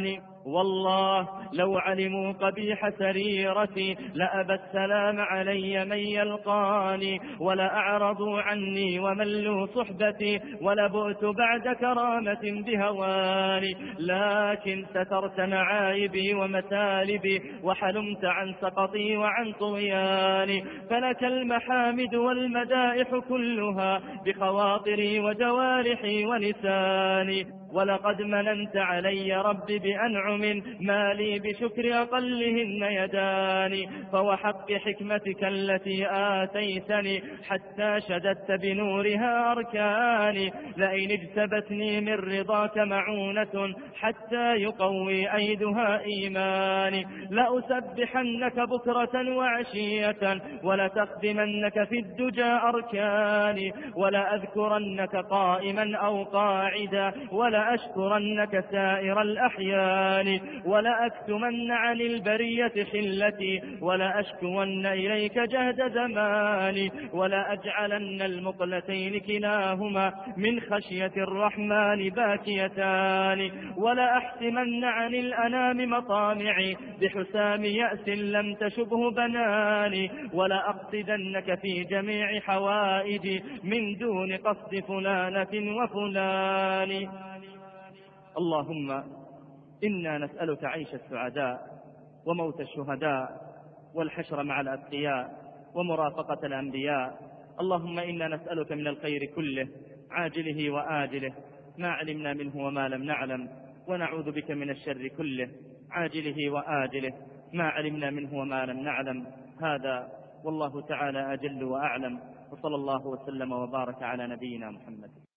A: والله لو علموا قبيح سريرتي لأبى السلام علي من يلقاني، ولأعرضوا عني وملوا صحبتي، ولبؤت بعد كرامة بهواني. لكن سترت معايبي ومثالبي، وحلمت عن سقطي وعن طغياني، فلك المحامد والمدائح كلها بخواطري وجوارحي ولساني. ولقد مننت علي رب بأنعم ما لي بشكر أقلهن يداني، فوحق حكمتك التي آتيتني حتى شددت بنورها أركاني. لئن اجتبتني من رضاك معونة حتى يقوي أيدها إيماني، لأسبحنك بكرة وعشية، ولتخدمنك في الدجى أركاني، ولأذكرنك قائما أو قاعدا، ولأشكرنك سائر الأحيان، ولأكتمن عن البرية خلتي، ولأشكون إليك جهد زماني، ولأجعلن المقلتين كلاهما من خشية الرحمن باكيتان، ولأحسمن عن الأنام مطامعي بحسام يأس لم تشبه بناني، ولأقصدنك في جميع حوائجي من دون قصد فلانة وفلان. اللهم إنا نسألك عيش السعداء وموت الشهداء والحشر مع الأتقياء ومرافقة الأنبياء. اللهم إنا نسألك من الخير كله عاجله وآجله ما علمنا منه وما لم نعلم، ونعوذ بك من الشر كله عاجله وآجله ما علمنا منه وما لم نعلم. هذا والله تعالى أجل وأعلم، وصلى الله وسلم وبارك على نبينا محمد.